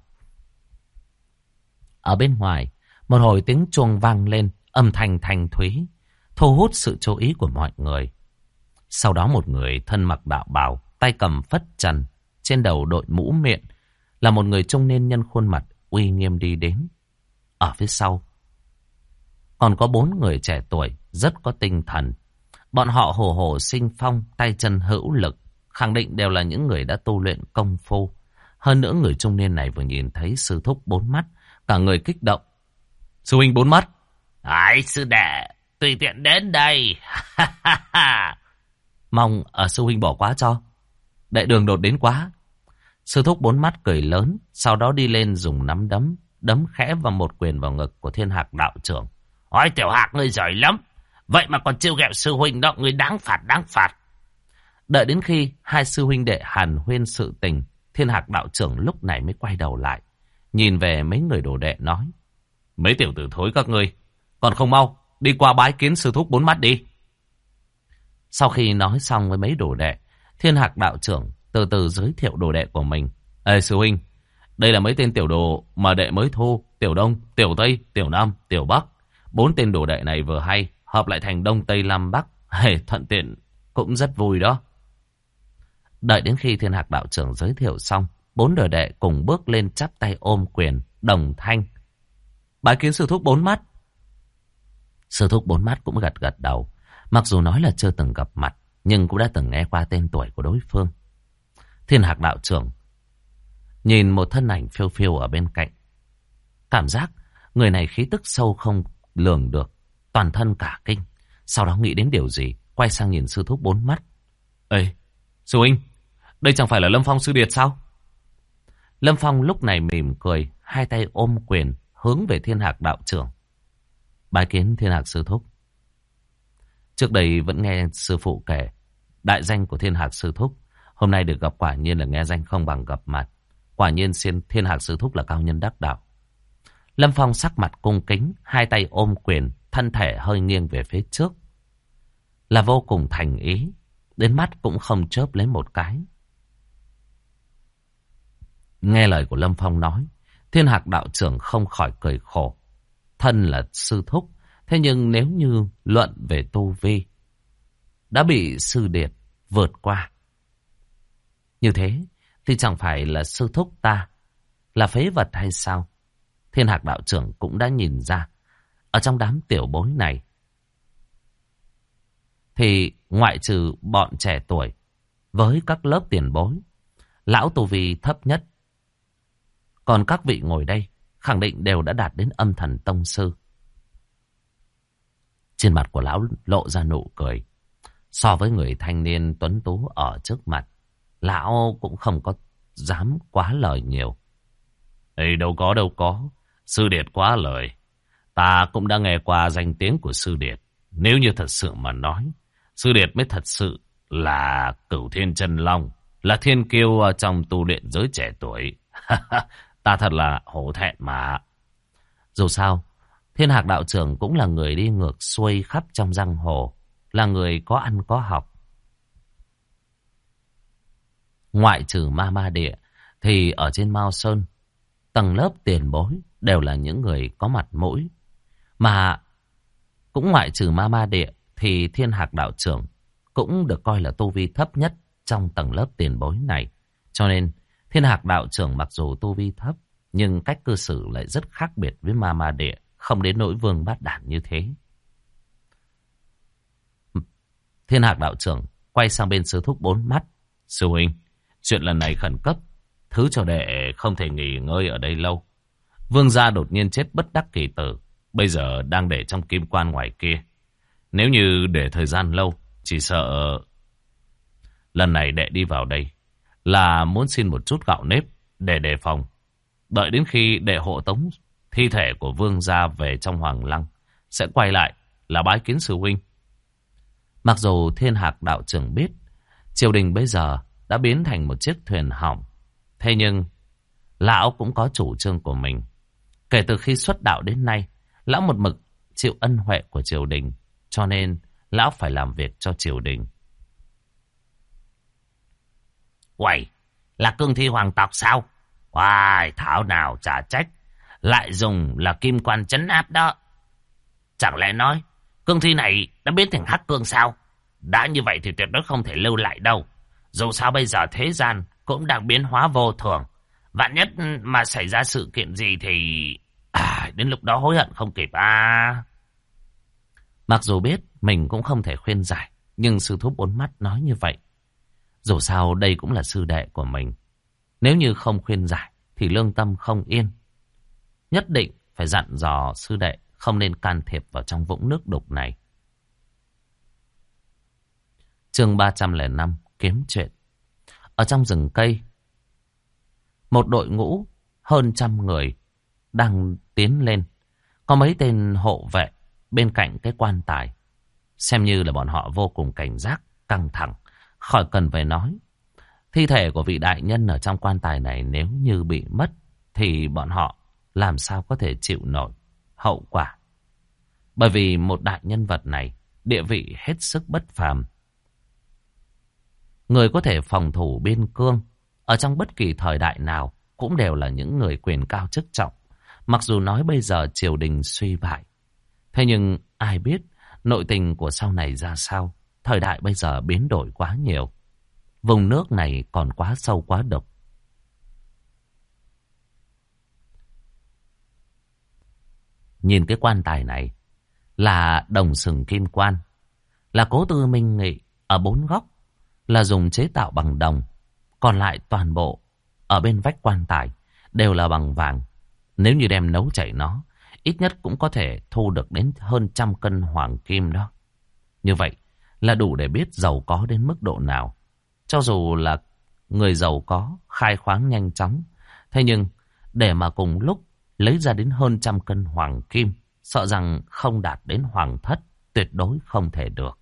Ở bên ngoài, một hồi tiếng chuông vang lên, âm thanh thanh thúy, thu hút sự chú ý của mọi người. Sau đó một người thân mặc đạo bào, tay cầm phất trần, trên đầu đội mũ miệng, là một người trung niên nhân khuôn mặt uy nghiêm đi đến. Ở phía sau còn có 4 người trẻ tuổi rất có tinh thần. Bọn họ hồ hồ sinh phong, tay chân hữu lực, khẳng định đều là những người đã tu luyện công phu. Hơn nữa người trung niên này vừa nhìn thấy sư thúc 4 mắt, cả người kích động. Sư huynh 4 mắt. Ai sư đệ, tùy tiện đến đây. Mong sư huynh bỏ quá cho. Đệ đường đột đến quá. Sư thúc 4 mắt cười lớn, sau đó đi lên dùng nắm đấm khẽ vào một quyền vào ngực của Thiên Hạc đạo trưởng. Ôi Tiểu Hạc ngươi giỏi lắm. Vậy mà còn trêu ghẹo sư huynh đó, ngươi đáng phạt. Đợi đến khi hai sư huynh đệ hàn huyên sự tình, Thiên Hạc đạo trưởng lúc này mới quay đầu lại, nhìn về mấy người đồ đệ nói. Mấy tiểu tử thối các ngươi, còn không mau, đi qua bái kiến sư thúc 4 mắt đi. Sau khi nói xong với mấy đồ đệ, Thiên Hạc đạo trưởng từ từ giới thiệu đồ đệ của mình. Ê sư huynh, đây là mấy tên tiểu đồ mà đệ mới thu, Tiểu Đông, Tiểu Tây, Tiểu Nam, Tiểu Bắc. 4 tên đồ đệ này vừa hay, hợp lại thành Đông Tây Nam Bắc. Thuận tiện, cũng rất vui đó. Đợi đến khi Thiên Hạc đạo trưởng giới thiệu xong, 4 đồ đệ cùng bước lên chắp tay ôm quyền, đồng thanh. Bái kiến sư thúc 4 mắt. Sư thúc 4 mắt cũng gật gật đầu. Mặc dù nói là chưa từng gặp mặt, nhưng cũng đã từng nghe qua tên tuổi của đối phương. Thiên Hạc đạo trưởng nhìn một thân ảnh phiêu phiêu ở bên cạnh, cảm giác người này khí tức sâu không lường được, toàn thân cả kinh. Sau đó nghĩ đến điều gì, quay sang nhìn sư thúc 4 mắt. Ê, sư huynh, đây chẳng phải là Lâm Phong sư điệt sao? Lâm Phong lúc này mỉm cười, hai tay ôm quyền hướng về Thiên Hạc đạo trưởng. Bái kiến Thiên Hạc sư thúc. Trước đây vẫn nghe sư phụ kể đại danh của Thiên Hạc sư thúc, hôm nay được gặp quả nhiên là nghe danh không bằng gặp mặt. Quả nhiên Thiên Hạc sư thúc là cao nhân đắc đạo. Lâm Phong sắc mặt cung kính, hai tay ôm quyền, thân thể hơi nghiêng về phía trước, là vô cùng thành ý, đến mắt cũng không chớp lấy một cái. Nghe lời của Lâm Phong nói, Thiên Hạc đạo trưởng không khỏi cười khổ. Thân là sư thúc, thế nhưng nếu như luận về tu vi, đã bị sư điệt vượt qua. Như thế thì chẳng phải là sư thúc ta là phế vật hay sao? Thiên Hạc đạo trưởng cũng đã nhìn ra, ở trong đám tiểu bối này, thì ngoại trừ bọn trẻ tuổi với các lớp tiền bối, lão tu vi thấp nhất. Còn các vị ngồi đây khẳng định đều đã đạt đến âm thần tông sư. Trên mặt của lão lộ ra nụ cười. So với người thanh niên tuấn tú ở trước mặt, lão cũng không có dám quá lời nhiều. Ê, đâu có. Sư điệt quá lời. Ta cũng đã nghe qua danh tiếng của sư điệt. Nếu như thật sự mà nói, sư điệt mới thật sự là Cửu Thiên Chân Long, là thiên kiêu trong tu luyện giới trẻ tuổi. Ta thật là hổ thẹn mà. Dù sao, Thiên Hạc đạo trưởng cũng là người đi ngược xuôi khắp trong giang hồ, là người có ăn có học. Ngoại trừ Ma Ma Địa, thì ở trên Mao Sơn, tầng lớp tiền bối đều là những người có mặt mũi. Mà cũng ngoại trừ Ma Ma Địa, thì Thiên Hạc đạo trưởng cũng được coi là tu vi thấp nhất trong tầng lớp tiền bối này. Cho nên Thiên Hạc đạo trưởng mặc dù tu vi thấp, nhưng cách cư xử lại rất khác biệt với Ma Ma Địa, không đến nỗi vương bát đản như thế. Thiên Hạc đạo trưởng quay sang bên sư thúc 4 mắt. Sư huynh, chuyện lần này khẩn cấp, thứ cho đệ không thể nghỉ ngơi ở đây lâu. Vương gia đột nhiên chết bất đắc kỳ tử, bây giờ đang để trong kim quan ngoài kia. Nếu như để thời gian lâu, chỉ sợ lần này đệ đi vào đây là muốn xin một chút gạo nếp để đề phòng. Đợi đến khi đệ hộ tống thi thể của vương gia về trong hoàng lăng, sẽ quay lại là bái kiến sư huynh. Mặc dù Thiên Hạc đạo trưởng biết triều đình bây giờ đã biến thành một chiếc thuyền hỏng, thế nhưng lão cũng có chủ trương của mình. Kể từ khi xuất đạo đến nay, lão một mực chịu ân huệ của triều đình, cho nên lão phải làm việc cho triều đình. Uầy, là cương thi hoàng tộc sao? Oai, thảo nào chả trách. Lại dùng là kim quan trấn áp đó. Chẳng lẽ nói cương thi này đã biến thành hắc cương sao? Đã như vậy thì tuyệt đối không thể lưu lại đâu. Dù sao bây giờ thế gian cũng đang biến hóa vô thường. Vạn nhất mà xảy ra sự kiện gì thì... đến lúc đó hối hận không kịp à. Mặc dù biết mình cũng không thể khuyên giải, nhưng sư thúc bốn mắt nói như vậy. Dù sao đây cũng là sư đệ của mình. Nếu như không khuyên giải thì lương tâm không yên. Nhất định phải dặn dò sư đệ không nên can thiệp vào trong vũng nước đục này. Chương 305 kiếm chuyện. Ở trong rừng cây, một đội ngũ hơn 100 người đang tiến lên. Có mấy tên hộ vệ bên cạnh cái quan tài. Xem như là bọn họ vô cùng cảnh giác, căng thẳng. Khỏi cần phải nói. Thi thể của vị đại nhân ở trong quan tài này nếu như bị mất thì bọn họ làm sao có thể chịu nổi hậu quả. Bởi vì một đại nhân vật này địa vị hết sức bất phàm. Người có thể phòng thủ biên cương ở trong bất kỳ thời đại nào cũng đều là những người quyền cao chức trọng. Mặc dù nói bây giờ triều đình suy bại, thế nhưng ai biết nội tình của sau này ra sao. Thời đại bây giờ biến đổi quá nhiều. Vùng nước này còn quá sâu quá độc. Nhìn cái quan tài này là đồng sừng kim quan, là Cố Tư Minh Nghị ở 4 góc là dùng chế tạo bằng đồng, còn lại toàn bộ ở bên vách quan tài đều là bằng vàng. Nếu như đem nấu chảy nó, ít nhất cũng có thể thu được đến hơn 100 cân hoàng kim đó. Như vậy là đủ để biết giàu có đến mức độ nào. Cho dù là người giàu có, khai khoáng nhanh chóng, thế nhưng để mà cùng lúc lấy ra đến hơn 100 cân hoàng kim, sợ rằng không đạt đến hoàng thất, tuyệt đối không thể được.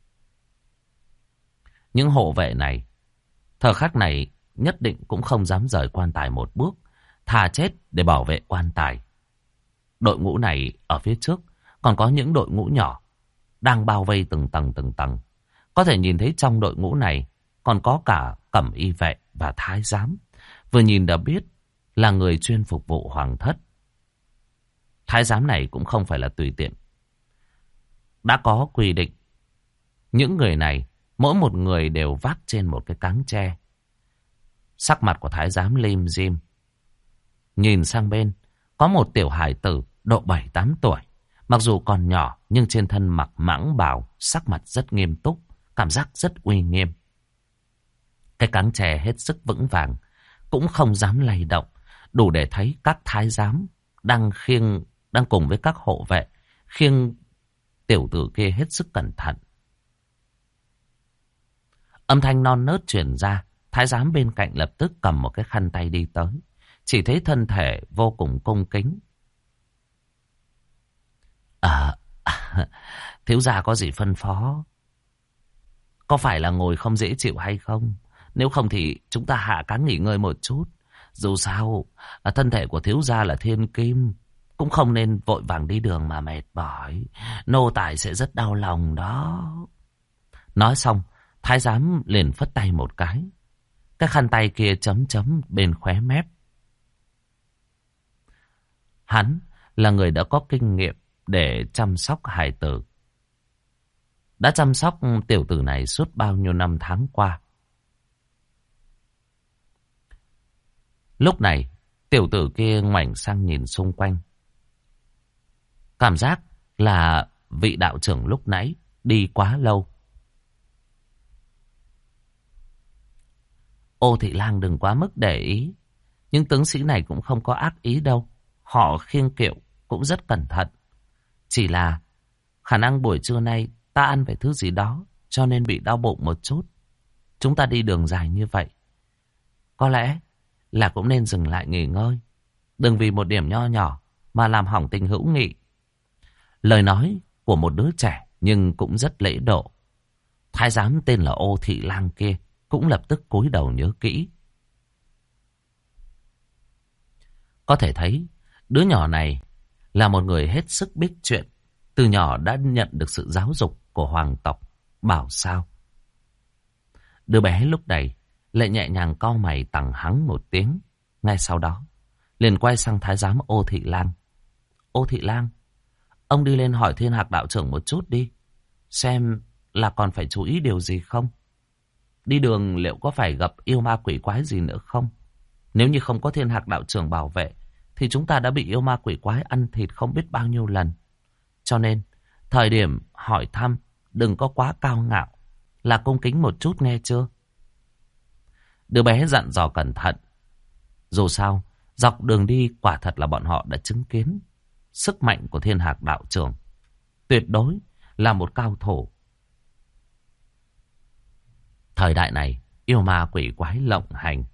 Những hộ vệ này, thời khắc này nhất định cũng không dám rời quan tài một bước, thà chết để bảo vệ quan tài. Đội ngũ này ở phía trước còn có những đội ngũ nhỏ đang bao vây từng tầng. Có thể nhìn thấy trong đội ngũ này còn có cả cẩm y vệ và thái giám. Vừa nhìn đã biết là người chuyên phục vụ hoàng thất. Thái giám này cũng không phải là tùy tiện. Đã có quy định. Những người này, mỗi một người đều vác trên một cái cáng tre. Sắc mặt của thái giám lim dim. Nhìn sang bên, có một tiểu hài tử độ 7-8 tuổi. Mặc dù còn nhỏ, nhưng trên thân mặc mãng bào, sắc mặt rất nghiêm túc, cảm giác rất uy nghiêm. Cái cáng tre hết sức vững vàng, cũng không dám lay động, đủ để thấy các thái giám đang cùng với các hộ vệ khiêng tiểu tử kia hết sức cẩn thận. Âm thanh non nớt truyền ra, thái giám bên cạnh lập tức cầm một cái khăn tay đi tới, chỉ thấy thân thể vô cùng cung kính. Thiếu gia có gì phân phó? Có phải là ngồi không dễ chịu hay không? Nếu không thì chúng ta hạ cáng nghỉ ngơi một chút. Dù sao, thân thể của thiếu gia là thiên kim, cũng không nên vội vàng đi đường mà mệt mỏi. Nô tài sẽ rất đau lòng đó. Nói xong, thái giám liền phất tay một cái. Cái khăn tay kia chấm chấm bên khóe mép. Hắn là người đã có kinh nghiệm để chăm sóc hài tử. Đã chăm sóc tiểu tử này suốt bao nhiêu năm tháng qua. Lúc này, tiểu tử kia ngoảnh sang nhìn xung quanh. Cảm giác là vị đạo trưởng lúc nãy đi quá lâu. Ô Thị Lang đừng quá mức để ý. Nhưng tướng sĩ này cũng không có ác ý đâu. Họ khiêng kiệu cũng rất cẩn thận. Chỉ là khả năng buổi trưa nay ta ăn phải thứ gì đó, cho nên bị đau bụng một chút. Chúng ta đi đường dài như vậy, có lẽ là cũng nên dừng lại nghỉ ngơi. Đừng vì một điểm nho nhỏ mà làm hỏng tình hữu nghị. Lời nói của một đứa trẻ nhưng cũng rất lễ độ. Thái giám tên là Ô Thị Lang kia cũng lập tức cúi đầu nhớ kỹ. Có thể thấy đứa nhỏ này là một người hết sức biết chuyện. Từ nhỏ đã nhận được sự giáo dục của hoàng tộc Bảo Sao. Đứa bé lúc này lại nhẹ nhàng cau mày tằng hắng một tiếng, Ngay sau đó, liền quay sang thái giám Ô Thị Lang. Ô Thị Lang, ông đi lên hỏi Thiên Hạc đạo trưởng một chút đi. Xem là còn phải chú ý điều gì không? Đi đường liệu có phải gặp yêu ma quỷ quái gì nữa không? Nếu như không có Thiên Hạc đạo trưởng bảo vệ, thì chúng ta đã bị yêu ma quỷ quái ăn thịt không biết bao nhiêu lần. Cho nên, thời điểm hỏi thăm, đừng có quá cao ngạo, là cung kính một chút nghe chưa? Đứa bé dặn dò cẩn thận. Dù sao, dọc đường đi quả thật là bọn họ đã chứng kiến sức mạnh của Thiên Hạc đạo trưởng. Tuyệt đối là một cao thủ. Thời đại này, yêu ma quỷ quái lộng hành.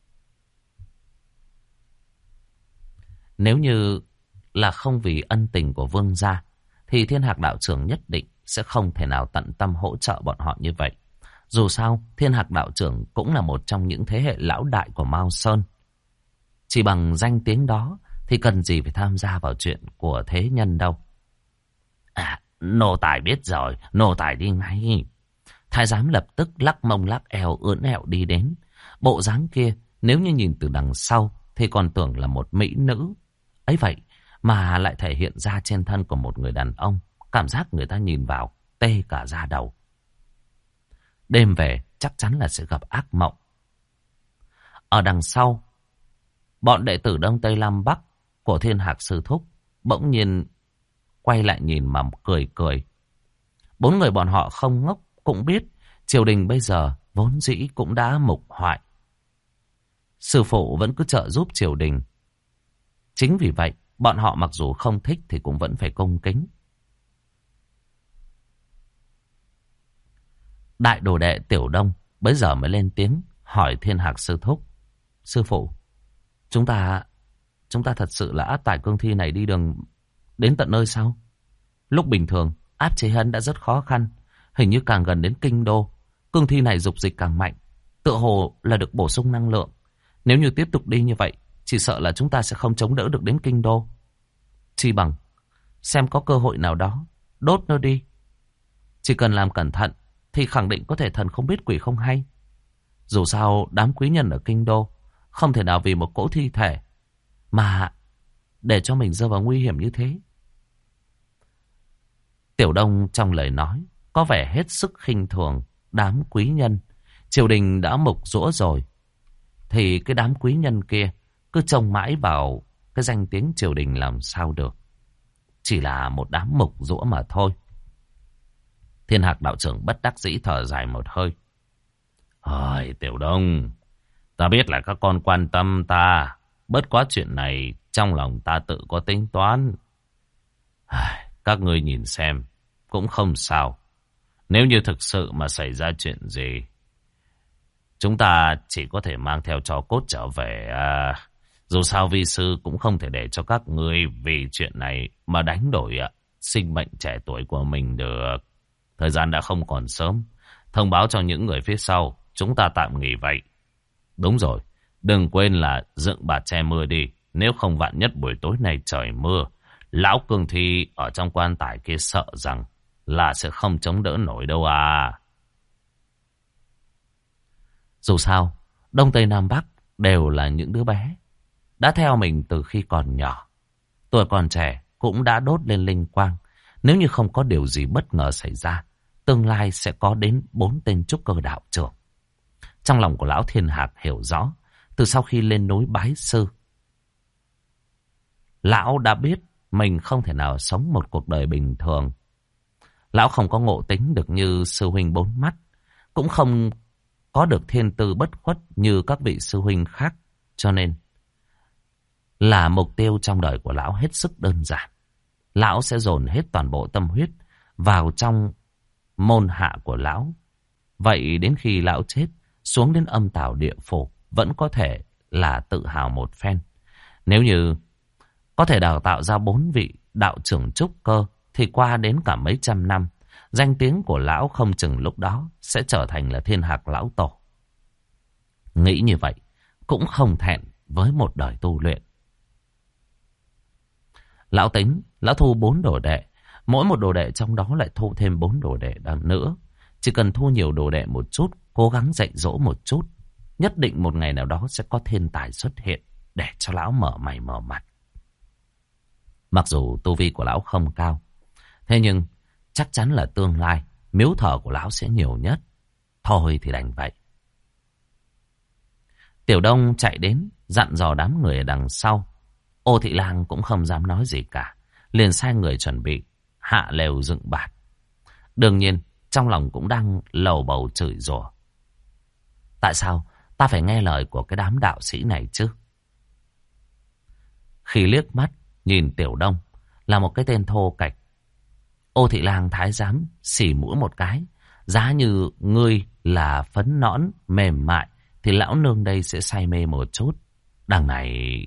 Nếu như là không vì ân tình của vương gia, thì Thiên Hạc đạo trưởng nhất định sẽ không thể nào tận tâm hỗ trợ bọn họ như vậy. Dù sao, Thiên Hạc đạo trưởng cũng là một trong những thế hệ lão đại của Mao Sơn. Chỉ bằng danh tiếng đó thì cần gì phải tham gia vào chuyện của thế nhân đâu. À, nô tài biết rồi, nô tài đi ngay. Thái giám lập tức lắc mông lắc eo ưỡn ẹo đi đến. Bộ dáng kia nếu như nhìn từ đằng sau thì còn tưởng là một mỹ nữ. Ấy vậy mà lại thể hiện ra trên thân của một người đàn ông. Cảm giác người ta nhìn vào tê cả da đầu. Đêm về chắc chắn là sẽ gặp ác mộng. Ở đằng sau, bọn đệ tử Đông Tây Nam Bắc của Thiên Hạc sư thúc bỗng nhiên quay lại nhìn mà cười cười. Bốn người bọn họ không ngốc cũng biết triều đình bây giờ vốn dĩ cũng đã mục hoại. Sư phụ vẫn cứ trợ giúp triều đình. Chính vì vậy, bọn họ mặc dù không thích thì cũng vẫn phải cung kính. Đại đồ đệ Tiểu Đông bấy giờ mới lên tiếng hỏi Thiên Hạc sư thúc. Sư phụ, chúng ta thật sự là áp tải cương thi này đi đường đến tận nơi sao? Lúc bình thường, áp chế hắn đã rất khó khăn. Hình như càng gần đến kinh đô, cương thi này dục dịch càng mạnh. Tựa hồ là được bổ sung năng lượng. Nếu như tiếp tục đi như vậy, chỉ sợ là chúng ta sẽ không chống đỡ được đến kinh đô. Chi bằng, xem có cơ hội nào đó, đốt nó đi. Chỉ cần làm cẩn thận, thì khẳng định có thể thần không biết quỷ không hay. Dù sao, đám quý nhân ở kinh đô không thể nào vì một cỗ thi thể mà để cho mình rơi vào nguy hiểm như thế. Tiểu Đông trong lời nói có vẻ hết sức khinh thường đám quý nhân. Triều đình đã mục giũa rồi, thì cái đám quý nhân kia cứ trông mãi vào cái danh tiếng triều đình làm sao được. Chỉ là một đám mục giũa mà thôi. Thiên Hạc đạo trưởng bất đắc dĩ thở dài một hơi. Ôi, Tiểu Đông, ta biết là các con quan tâm ta. Bất quá chuyện này trong lòng ta tự có tính toán. Các ngươi nhìn xem, cũng không sao. Nếu như thực sự mà xảy ra chuyện gì, chúng ta chỉ có thể mang theo tro cốt trở về. Dù sao vi sư cũng không thể để cho các ngươi vì chuyện này mà đánh đổi sinh mệnh trẻ tuổi của mình được. Thời gian đã không còn sớm. Thông báo cho những người phía sau, chúng ta tạm nghỉ vậy. Đúng rồi, đừng quên là dựng bạt che mưa đi. Nếu không vạn nhất buổi tối này trời mưa, lão cương thi ở trong quan tài kia sợ rằng là sẽ không chống đỡ nổi đâu à. Dù sao, Đông Tây Nam Bắc đều là những đứa bé đã theo mình từ khi còn nhỏ. Tuổi còn trẻ cũng đã đốt lên linh quang. Nếu như không có điều gì bất ngờ xảy ra, tương lai sẽ có đến 4 tên trúc cơ đạo trưởng. Trong lòng của lão Thiên Hạc hiểu rõ, từ sau khi lên núi bái sư, lão đã biết mình không thể nào sống một cuộc đời bình thường. Lão không có ngộ tính được như sư huynh 4 mắt, cũng không có được thiên tư bất khuất như các vị sư huynh khác. Cho nên là mục tiêu trong đời của lão hết sức đơn giản. Lão sẽ dồn hết toàn bộ tâm huyết vào trong môn hạ của lão. Vậy đến khi lão chết, xuống đến âm tào địa phủ vẫn có thể là tự hào một phen. Nếu như có thể đào tạo ra 4 vị đạo trưởng trúc cơ, thì qua đến cả mấy trăm năm, danh tiếng của lão không chừng lúc đó sẽ trở thành là Thiên Hạc lão tổ. Nghĩ như vậy cũng không thẹn với một đời tu luyện. Lão tính, lão thu 4 đồ đệ. Mỗi một đồ đệ trong đó lại thu thêm 4 đồ đệ nữa. Chỉ cần thu nhiều đồ đệ một chút, cố gắng dạy dỗ một chút, nhất định một ngày nào đó sẽ có thiên tài xuất hiện. để cho lão mở mày mở mặt. Mặc dù tu vi của lão không cao, thế nhưng chắc chắn là tương lai miếu thờ của lão sẽ nhiều nhất. Thôi thì đành vậy. Tiểu Đông chạy đến dặn dò đám người ở đằng sau. Ô Thị Lang cũng không dám nói gì cả, liền sai người chuẩn bị hạ lều dựng bạt. Đương nhiên trong lòng cũng đang lầu bầu chửi rủa. Tại sao ta phải nghe lời của cái đám đạo sĩ này chứ? Khi liếc mắt nhìn Tiểu Đông là một cái tên thô kệch, Ô Thị Lang thái giám xỉ mũi một cái. Giá như ngươi là phấn nõn mềm mại thì lão nương đây sẽ say mê một chút. Đằng này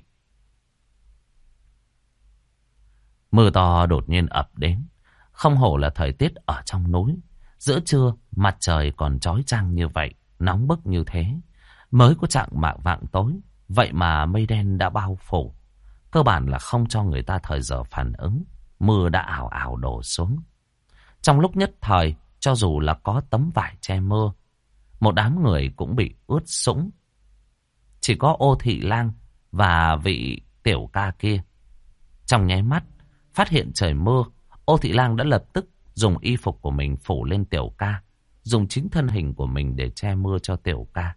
mưa to đột nhiên ập đến. Không hổ là thời tiết ở trong núi. Giữa trưa mặt trời còn chói chang như vậy, nóng bức như thế. Mới có chạng vạng tối, vậy mà mây đen đã bao phủ. Cơ bản là không cho người ta thời giờ phản ứng. Mưa đã ào ào đổ xuống. Trong lúc nhất thời, cho dù là có tấm vải che mưa, một đám người cũng bị ướt sũng. Chỉ có Ô Thị Lang và vị tiểu ca kia. Trong nháy mắt, phát hiện trời mưa, Ô Thị Lang đã lập tức dùng y phục của mình phủ lên tiểu ca, dùng chính thân hình của mình để che mưa cho tiểu ca.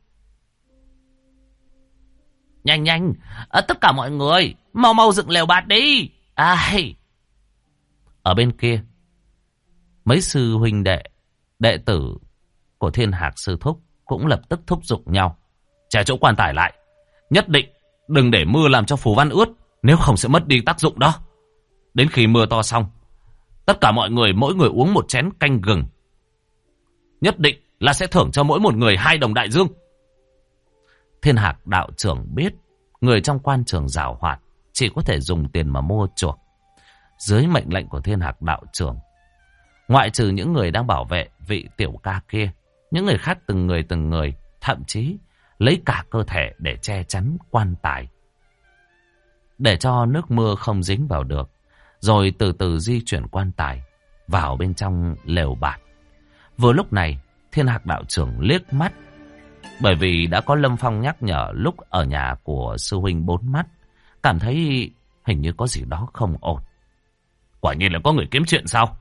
Nhanh nhanh, tất cả mọi người, mau mau dựng lều bạt đi. Ai? Ở bên kia, mấy sư huynh đệ tử của Thiên Hạc sư thúc cũng lập tức thúc giục nhau. Che chỗ quan tài lại, nhất định đừng để mưa làm cho phù văn ướt, nếu không sẽ mất đi tác dụng đó. Đến khi mưa to xong, tất cả mọi người mỗi người uống một chén canh gừng. Nhất định là sẽ thưởng cho mỗi một người 2 đồng đại dương. Thiên Hạc đạo trưởng biết người trong quan trường giàu hoạt, chỉ có thể dùng tiền mà mua chuộc. Dưới mệnh lệnh của Thiên Hạc đạo trưởng, ngoại trừ những người đang bảo vệ vị tiểu ca kia, những người khác từng người, thậm chí lấy cả cơ thể để che chắn quan tài, để cho nước mưa không dính vào được, rồi từ từ di chuyển quan tài vào bên trong lều bạt. Vừa lúc này, Thiên Hạc đạo trưởng liếc mắt, bởi vì đã có Lâm Phong nhắc nhở lúc ở nhà của sư huynh Bốn Mắt, cảm thấy hình như có gì đó không ổn. Quả nhiên là có người kiếm chuyện sao?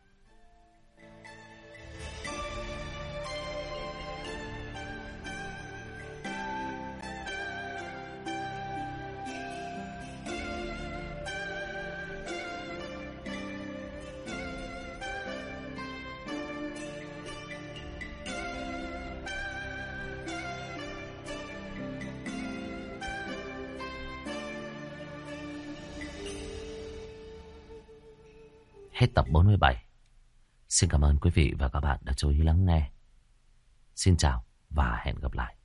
Hết tập 47. Xin cảm ơn quý vị và các bạn đã chú ý lắng nghe. Xin chào và hẹn gặp lại.